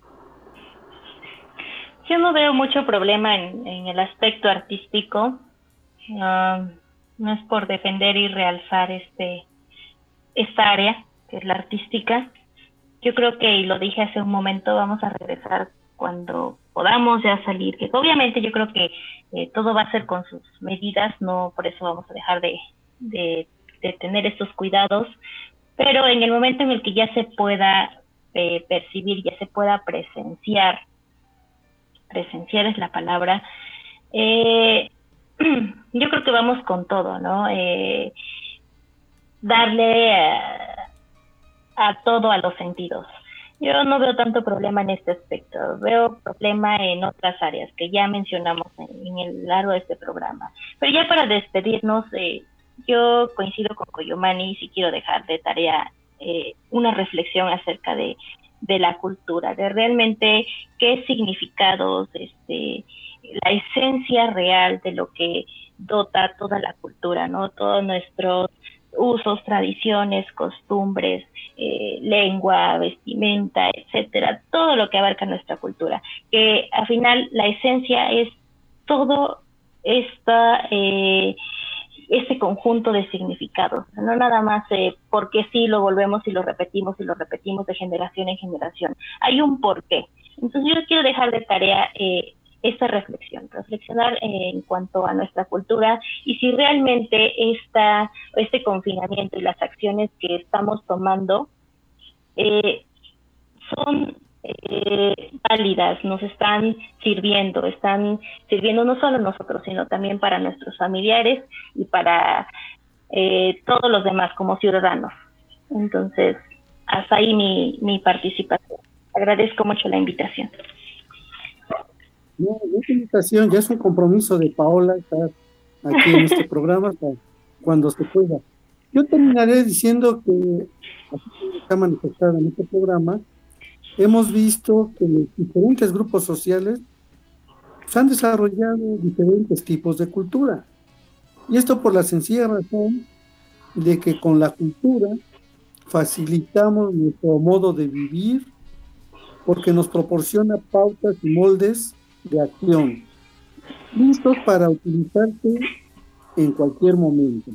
Yo no veo mucho problema en, en el aspecto artístico. Uh, no es por defender y realzar este esta área, que es la artística. Yo creo que, y lo dije hace un momento, vamos a regresar cuando podamos ya salir, que obviamente yo creo que eh, todo va a ser con sus medidas, no por eso vamos a dejar de, de, de tener estos cuidados, pero en el momento en el que ya se pueda eh, percibir, ya se pueda presenciar, presenciar es la palabra, eh, yo creo que vamos con todo, ¿no? Eh, darle a, a todo a los sentidos. Yo no veo tanto problema en este aspecto, veo problema en otras áreas que ya mencionamos en, en el largo de este programa. Pero ya para despedirnos, eh, yo coincido con Coyomani y sí quiero dejar de tarea eh, una reflexión acerca de, de la cultura, de realmente qué significados, este, la esencia real de lo que dota toda la cultura, ¿no? Todos nuestros usos, tradiciones, costumbres, eh, lengua, vestimenta, etcétera, todo lo que abarca nuestra cultura, que al final la esencia es todo esta, eh, este conjunto de significados, no nada más eh, porque sí lo volvemos y lo repetimos y lo repetimos de generación en generación, hay un porqué. Entonces yo quiero dejar de tarea eh, esta reflexión, reflexionar en cuanto a nuestra cultura y si realmente esta, este confinamiento y las acciones que estamos tomando eh, son eh, válidas, nos están sirviendo, están sirviendo no solo a nosotros, sino también para nuestros familiares y para eh, todos los demás como ciudadanos. Entonces, hasta ahí mi, mi participación. Agradezco mucho la invitación. No, no es invitación, ya es un compromiso de Paola estar aquí en este programa cuando se pueda. Yo terminaré diciendo que, así como está manifestado en este programa, hemos visto que los diferentes grupos sociales pues, han desarrollado diferentes tipos de cultura. Y esto por la sencilla razón de que con la cultura facilitamos nuestro modo de vivir porque nos proporciona pautas y moldes de acción, listos para utilizarse en cualquier momento.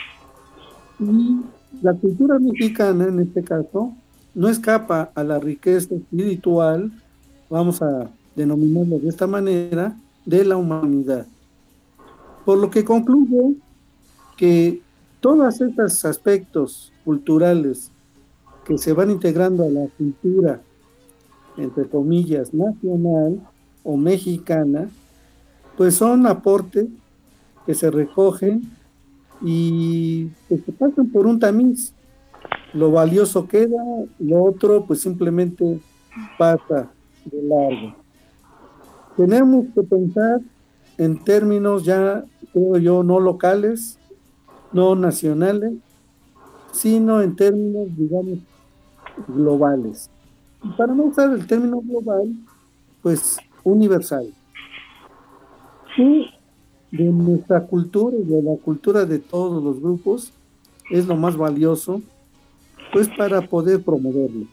Y la cultura mexicana, en este caso, no escapa a la riqueza espiritual, vamos a denominarlo de esta manera, de la humanidad. Por lo que concluyo que todos estos aspectos culturales que se van integrando a la cultura, entre comillas, nacional, o mexicana, pues son aportes que se recogen y pues se pasan por un tamiz. Lo valioso queda, lo otro pues simplemente pasa de largo. Tenemos que pensar en términos ya, creo yo, no locales, no nacionales, sino en términos, digamos, globales. Y para no usar el término global, pues universal. Y de nuestra cultura y de la cultura de todos los grupos es lo más valioso, pues para poder promoverlo.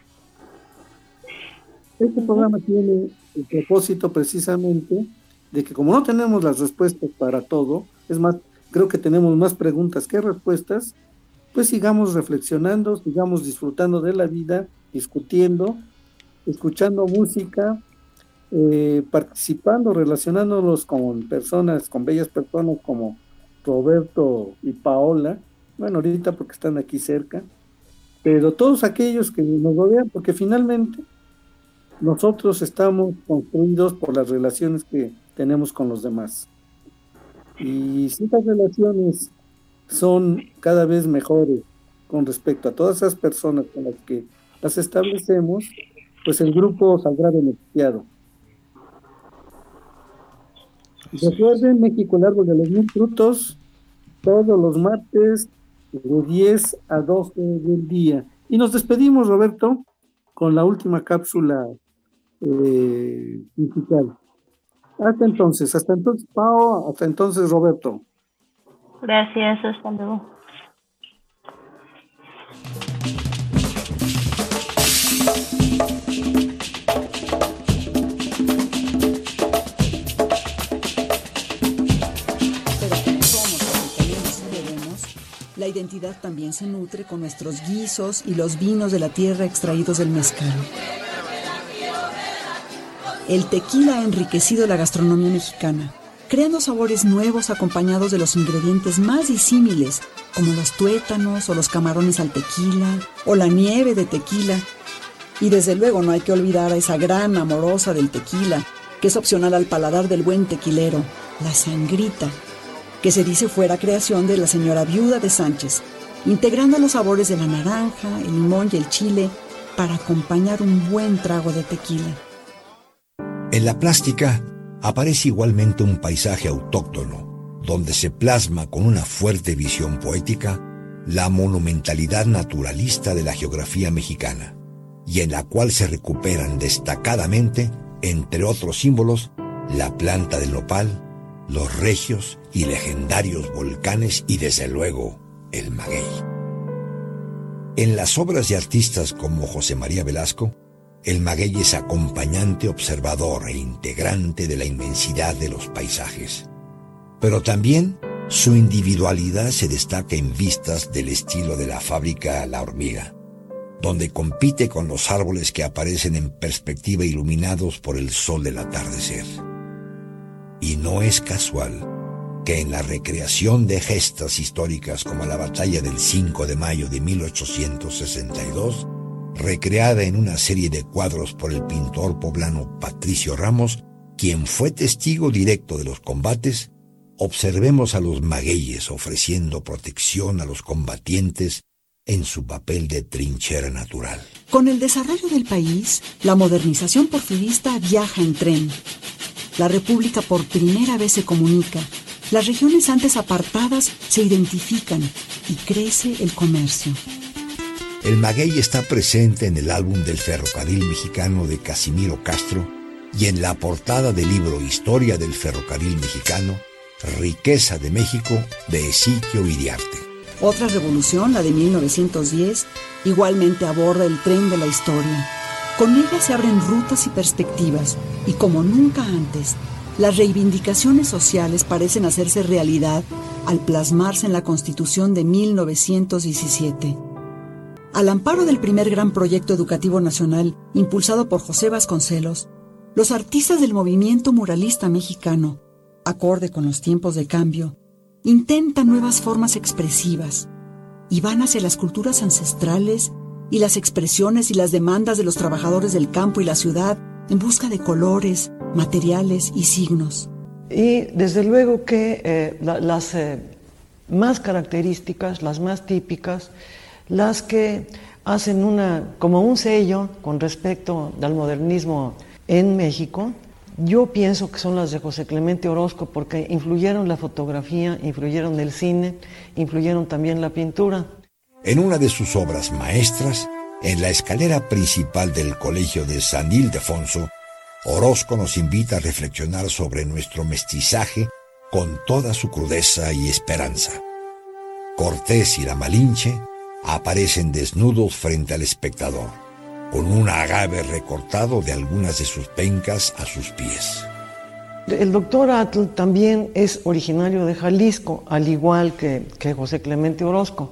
Este programa tiene el propósito precisamente de que como no tenemos las respuestas para todo, es más, creo que tenemos más preguntas que respuestas, pues sigamos reflexionando, sigamos disfrutando de la vida, discutiendo, escuchando música, Eh, participando, relacionándonos con personas, con bellas personas como Roberto y Paola, bueno, ahorita porque están aquí cerca, pero todos aquellos que nos rodean, porque finalmente nosotros estamos construidos por las relaciones que tenemos con los demás. Y si estas relaciones son cada vez mejores con respecto a todas esas personas con las que las establecemos, pues el grupo saldrá beneficiado. Recuerden, México, el árbol de los mil frutos, todos los martes de diez a doce del día. Y nos despedimos, Roberto, con la última cápsula eh, musical. Hasta entonces, hasta entonces, Pao, hasta entonces, Roberto. Gracias, hasta luego. La identidad también se nutre con nuestros guisos y los vinos de la tierra extraídos del mezcal. El tequila ha enriquecido la gastronomía mexicana, creando sabores nuevos acompañados de los ingredientes más disímiles, como los tuétanos o los camarones al tequila, o la nieve de tequila. Y desde luego no hay que olvidar a esa gran amorosa del tequila, que es opcional al paladar del buen tequilero, la sangrita, que se dice fuera creación de la señora viuda de Sánchez, integrando los sabores de la naranja, el limón y el chile para acompañar un buen trago de tequila. En la plástica aparece igualmente un paisaje autóctono, donde se plasma con una fuerte visión poética la monumentalidad naturalista de la geografía mexicana. y en la cual se recuperan destacadamente, entre otros símbolos, la planta del nopal, los regios y legendarios volcanes y desde luego el maguey. En las obras de artistas como José María Velasco, el maguey es acompañante, observador e integrante de la inmensidad de los paisajes. Pero también su individualidad se destaca en vistas del estilo de la fábrica La Hormiga, donde compite con los árboles que aparecen en perspectiva iluminados por el sol del atardecer. Y no es casual que en la recreación de gestas históricas como la batalla del cinco de mayo de mil ochocientos sesenta y dos, recreada en una serie de cuadros por el pintor poblano Patricio Ramos, quien fue testigo directo de los combates, observemos a los magueyes ofreciendo protección a los combatientes en su papel de trinchera natural. Con el desarrollo del país, la modernización porfirista viaja en tren. La República por primera vez se comunica. Las regiones antes apartadas se identifican y crece el comercio. El maguey está presente en el álbum del ferrocarril mexicano de Casimiro Castro y en la portada del libro Historia del Ferrocarril Mexicano, Riqueza de México, de Esiquio Iriarte. Otra revolución, la de mil novecientos diez, igualmente aborda el tren de la historia. Con ella se abren rutas y perspectivas, y como nunca antes, las reivindicaciones sociales parecen hacerse realidad al plasmarse en la Constitución de mil novecientos diecisiete. Al amparo del primer gran proyecto educativo nacional, impulsado por José Vasconcelos, los artistas del movimiento muralista mexicano, acorde con los tiempos de cambio, intentan nuevas formas expresivas y van hacia las culturas ancestrales y las expresiones y las demandas de los trabajadores del campo y la ciudad en busca de colores, materiales y signos. Y desde luego que eh, la, las eh, más características, las más típicas, las que hacen una, como un sello con respecto al modernismo en México, yo pienso que son las de José Clemente Orozco, porque influyeron la fotografía, influyeron el cine, influyeron también la pintura. En una de sus obras maestras, en la escalera principal del Colegio de San Ildefonso, Orozco nos invita a reflexionar sobre nuestro mestizaje con toda su crudeza y esperanza. Cortés y la Malinche aparecen desnudos frente al espectador, con un agave recortado de algunas de sus pencas a sus pies. El doctor Atl también es originario de Jalisco, al igual que, que José Clemente Orozco,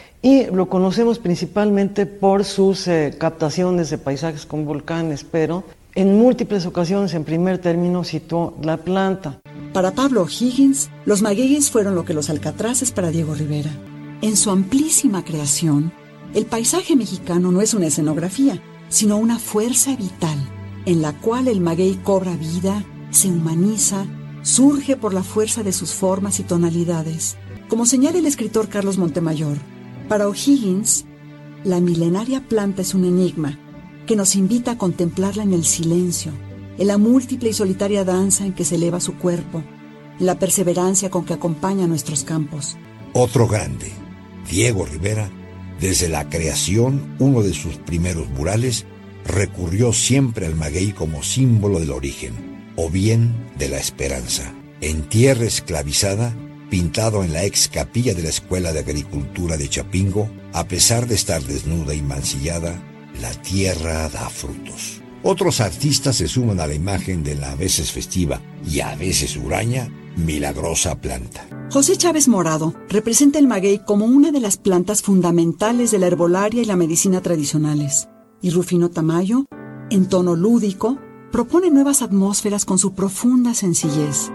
y lo conocemos principalmente por sus eh, captaciones de paisajes con volcanes, pero en múltiples ocasiones, en primer término, citó la planta. Para Pablo O'Higgins, los magueyes fueron lo que los alcatraces para Diego Rivera. En su amplísima creación, el paisaje mexicano no es una escenografía, sino una fuerza vital, en la cual el maguey cobra vida, se humaniza, surge por la fuerza de sus formas y tonalidades. Como señala el escritor Carlos Montemayor, para O'Higgins, la milenaria planta es un enigma que nos invita a contemplarla en el silencio, en la múltiple y solitaria danza en que se eleva su cuerpo, en la perseverancia con que acompaña nuestros campos. Otro grande, Diego Rivera, desde la creación, uno de sus primeros murales, recurrió siempre al maguey como símbolo del origen, o bien de la esperanza. En tierra esclavizada, pintado en la ex capilla de la Escuela de Agricultura de Chapingo, a pesar de estar desnuda y mancillada, la tierra da frutos. Otros artistas se suman a la imagen de la a veces festiva y a veces huraña, milagrosa planta. José Chávez Morado representa el maguey como una de las plantas fundamentales de la herbolaria y la medicina tradicionales. Y Rufino Tamayo, en tono lúdico, propone nuevas atmósferas con su profunda sencillez.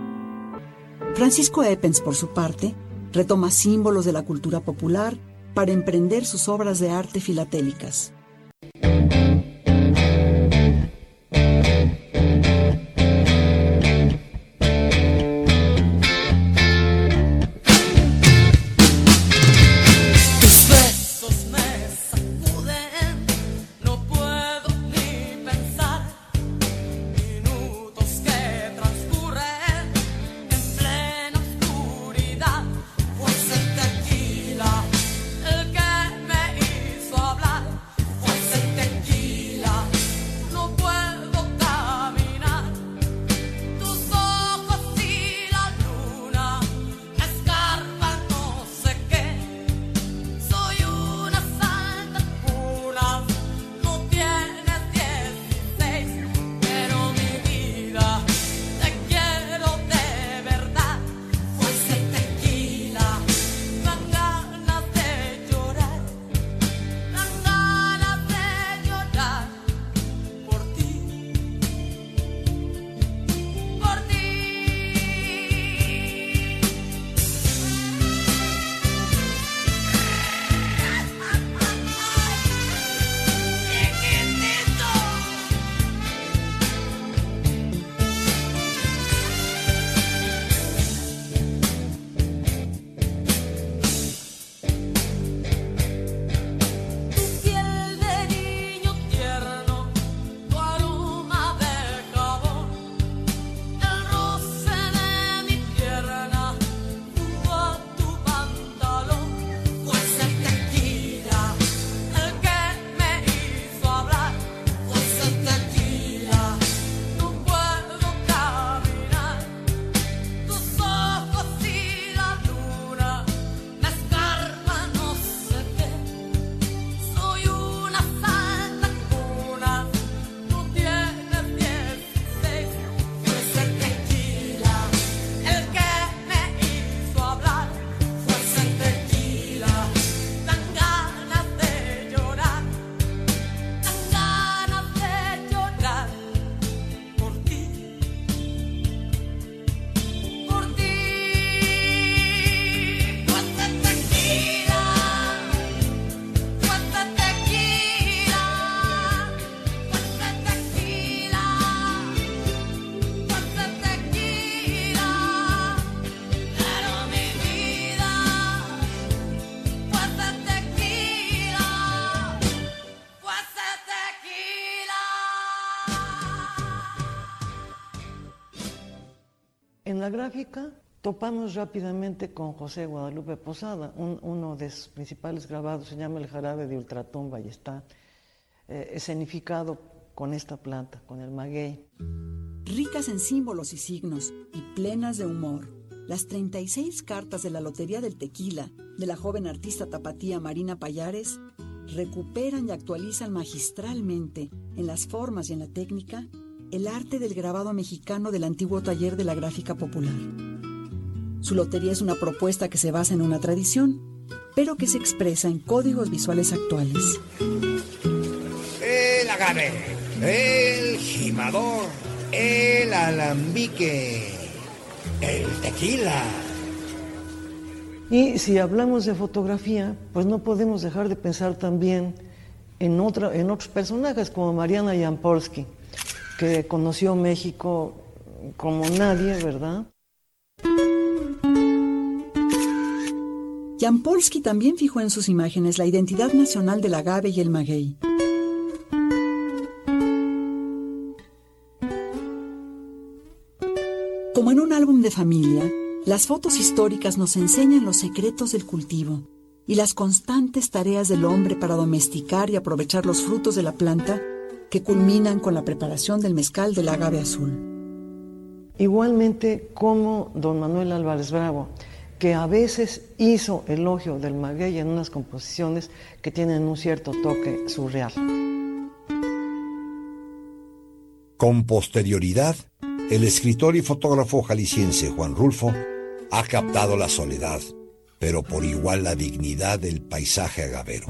Francisco Eppens, por su parte, retoma símbolos de la cultura popular para emprender sus obras de arte filatélicas. la gráfica topamos rápidamente con José Guadalupe Posada. Un, uno de sus principales grabados se llama El jarabe de ultratumba y está eh, escenificado con esta planta, con el maguey. Ricas en símbolos y signos y plenas de humor, las treinta y seis cartas de la Lotería del Tequila de la joven artista tapatía Marina Payares recuperan y actualizan magistralmente en las formas y en la técnica el arte del grabado mexicano del antiguo taller de la gráfica popular. Su lotería es una propuesta que se basa en una tradición, pero que se expresa en códigos visuales actuales. El agave, el gimador, el alambique, el tequila. Y si hablamos de fotografía, pues no podemos dejar de pensar también en, otra, en otros personajes como Mariana Jampolsky, que conoció México como nadie, ¿verdad? Jampolsky también fijó en sus imágenes la identidad nacional del agave y el maguey. Como en un álbum de familia, las fotos históricas nos enseñan los secretos del cultivo y las constantes tareas del hombre para domesticar y aprovechar los frutos de la planta que culminan con la preparación del mezcal del agave azul. Igualmente como don Manuel Álvarez Bravo, que a veces hizo elogio del maguey en unas composiciones que tienen un cierto toque surreal. Con posterioridad, el escritor y fotógrafo jalisciense Juan Rulfo ha captado la soledad, pero por igual la dignidad del paisaje agavero.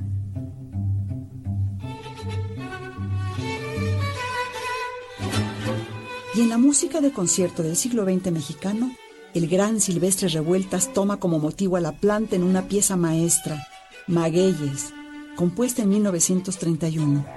Y en la música de concierto del siglo veinte mexicano, el gran Silvestre Revueltas toma como motivo a la planta en una pieza maestra, Magueyes, compuesta en mil novecientos treinta y uno.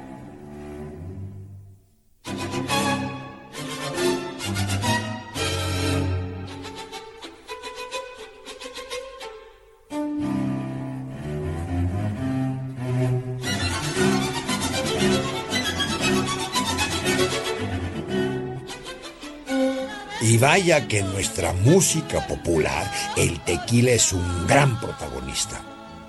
Y vaya que en nuestra música popular el tequila es un gran protagonista.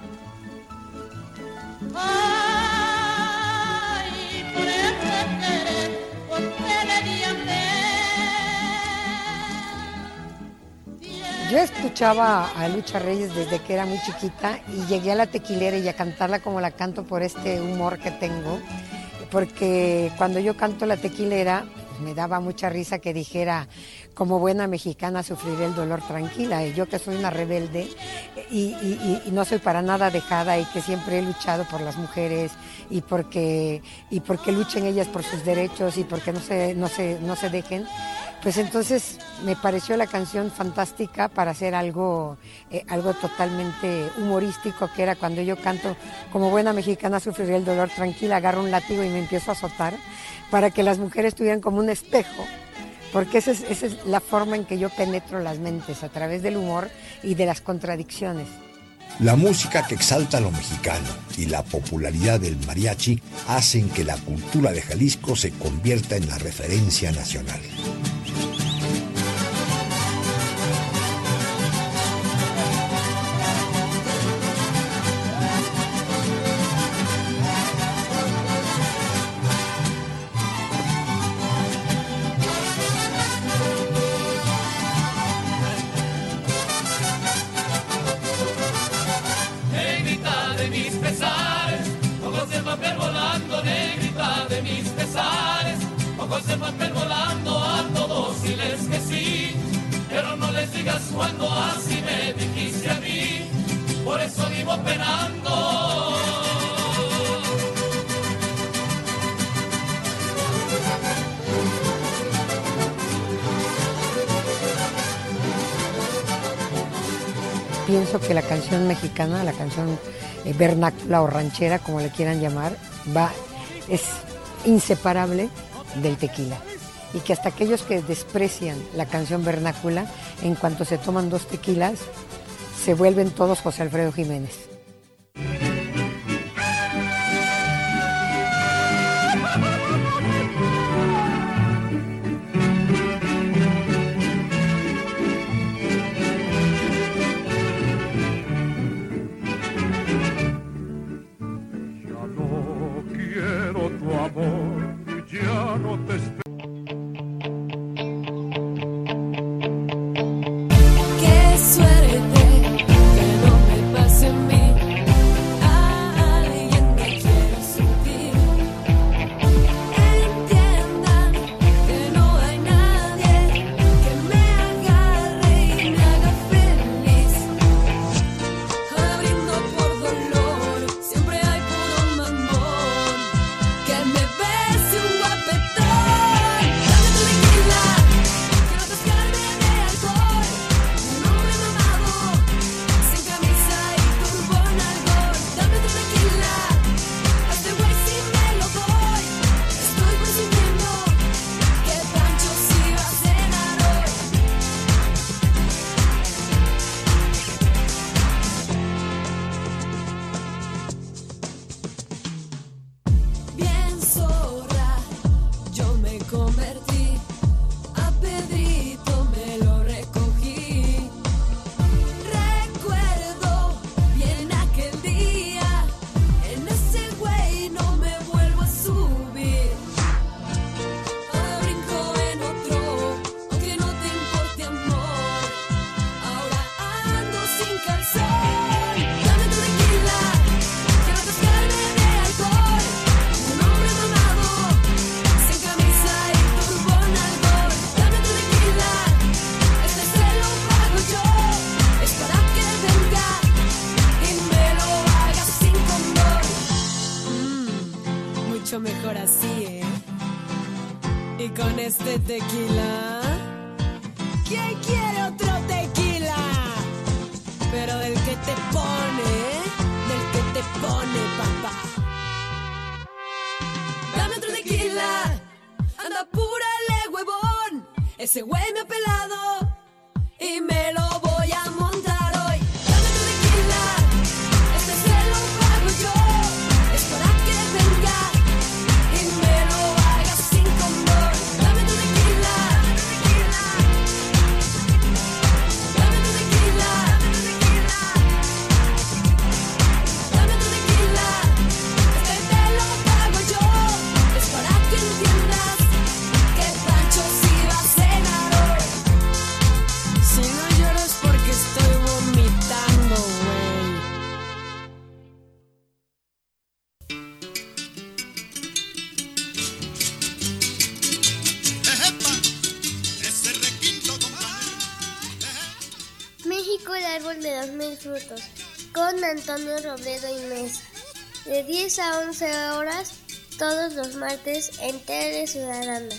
Yo escuchaba a Lucha Reyes desde que era muy chiquita y llegué a la tequilera y a cantarla como la canto por este humor que tengo, porque cuando yo canto la tequilera me daba mucha risa que dijera, como buena mexicana sufriré el dolor tranquila, y yo que soy una rebelde y, y, y no soy para nada dejada y que siempre he luchado por las mujeres y porque, y porque luchen ellas por sus derechos y porque no se, no se, no se dejen, pues entonces me pareció la canción fantástica para hacer algo, eh, algo totalmente humorístico, que era cuando yo canto, como buena mexicana sufriré el dolor tranquila, agarro un látigo y me empiezo a azotar para que las mujeres tuvieran como un espejo, porque esa es, esa es la forma en que yo penetro las mentes, a través del humor y de las contradicciones. La música que exalta lo mexicano y la popularidad del mariachi hacen que la cultura de Jalisco se convierta en la referencia nacional. El papel volando a todos diles que sí, pero no les digas cuando así me dijiste a mí, por eso vivo penando. Pienso que la canción mexicana, la canción eh, vernácula o ranchera, como le quieran llamar, va, es inseparable del tequila, y que hasta aquellos que desprecian la canción vernácula, en cuanto se toman dos tequilas, se vuelven todos José Alfredo Jiménez. mucho mejor así, ¿eh? Y con este tequila, ¿quién quiere otro tequila? Pero del que te pone, del que te pone, papá. Dame otro tequila, anda apúrale, huevón. Ese güey me ha pelado y me lo voy a montar hoy. Dame otro tequila, este se lo pago yo. Es para que venga y me lo haga sin condón. Dame otro tequila, dame otro tequila, dame otro tequila, este te lo pago yo. Es para que entiendas que Pancho sí va a cenar hoy. Si no lloro es porque estoy vomitando, güey. México, el árbol de los mil frutos, con Antonio Robledo y Mesa. De diez a once horas, todos los martes, en Tele Ciudadana.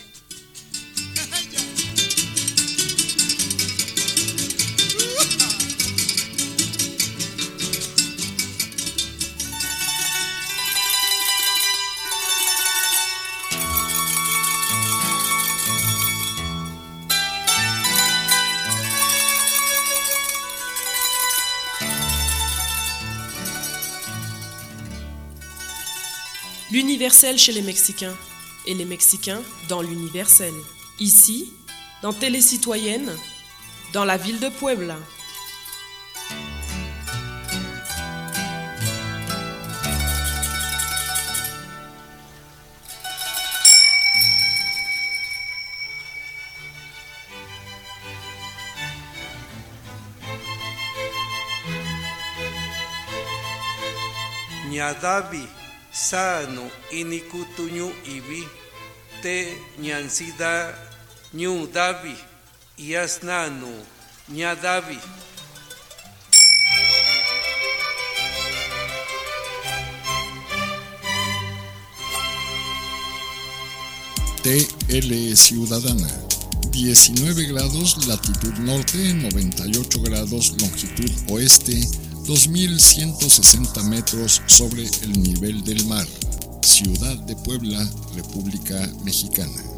L'universel chez les Mexicains et les Mexicains dans l'universel. Ici, dans Télé Citoyenne, dans la ville de Puebla. Ñadavi sano inikutuñu ibi te ñansida ñu davi yasnanu ñadavi. T L Ciudadana, diecinueve grados latitud norte, noventa y ocho grados longitud oeste, dos mil ciento sesenta metros sobre el nivel del mar. Ciudad de Puebla, República Mexicana.